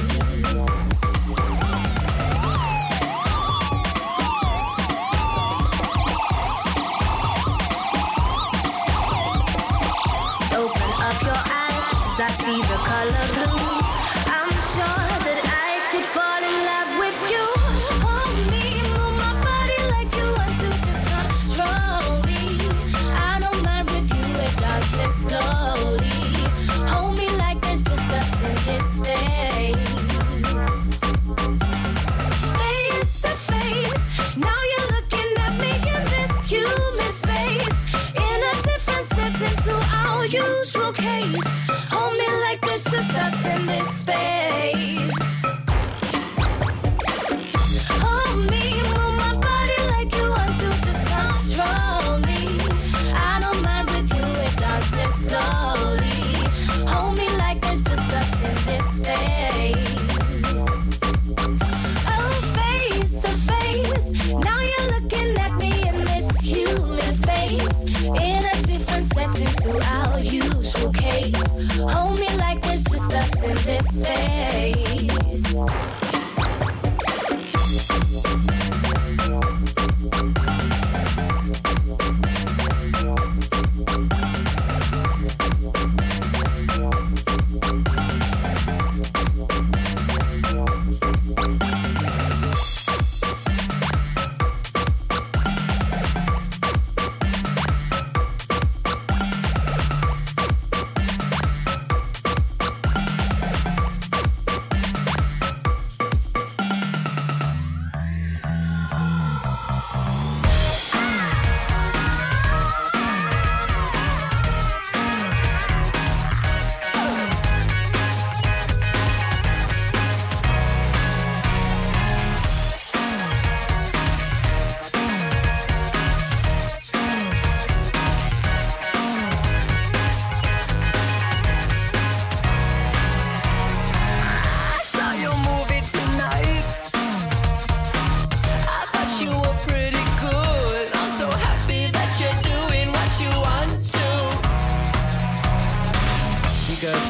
Open up your eyes, I see the color blue. I'm sure that I could fall in love with you. Hold me, move my body like you want to, just control me. I don't mind with you, it does it slowly. Hold me like there's just us in this space. Face to face, now you're looking at me in this human space. In a different setting to our usual case. Hold me like there's just us in this space. Hold me, move my body like you want to, just control me. I don't mind with you, it does it slowly. Hold me like there's just us in this space. Oh, face to face, now you're looking at me in this human space. In a different setting to our usual case. Hold me like there's just us in this space.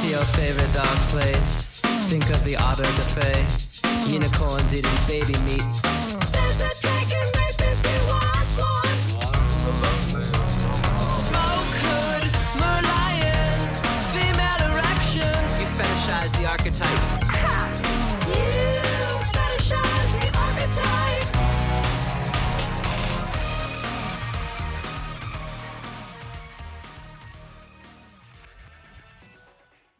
to your favorite dog place. Think of the otter buffet. Unicorns eating baby meat. There's a dragon rape if you want one. Smoke hood, merlion, female erection. You fetishize the archetype.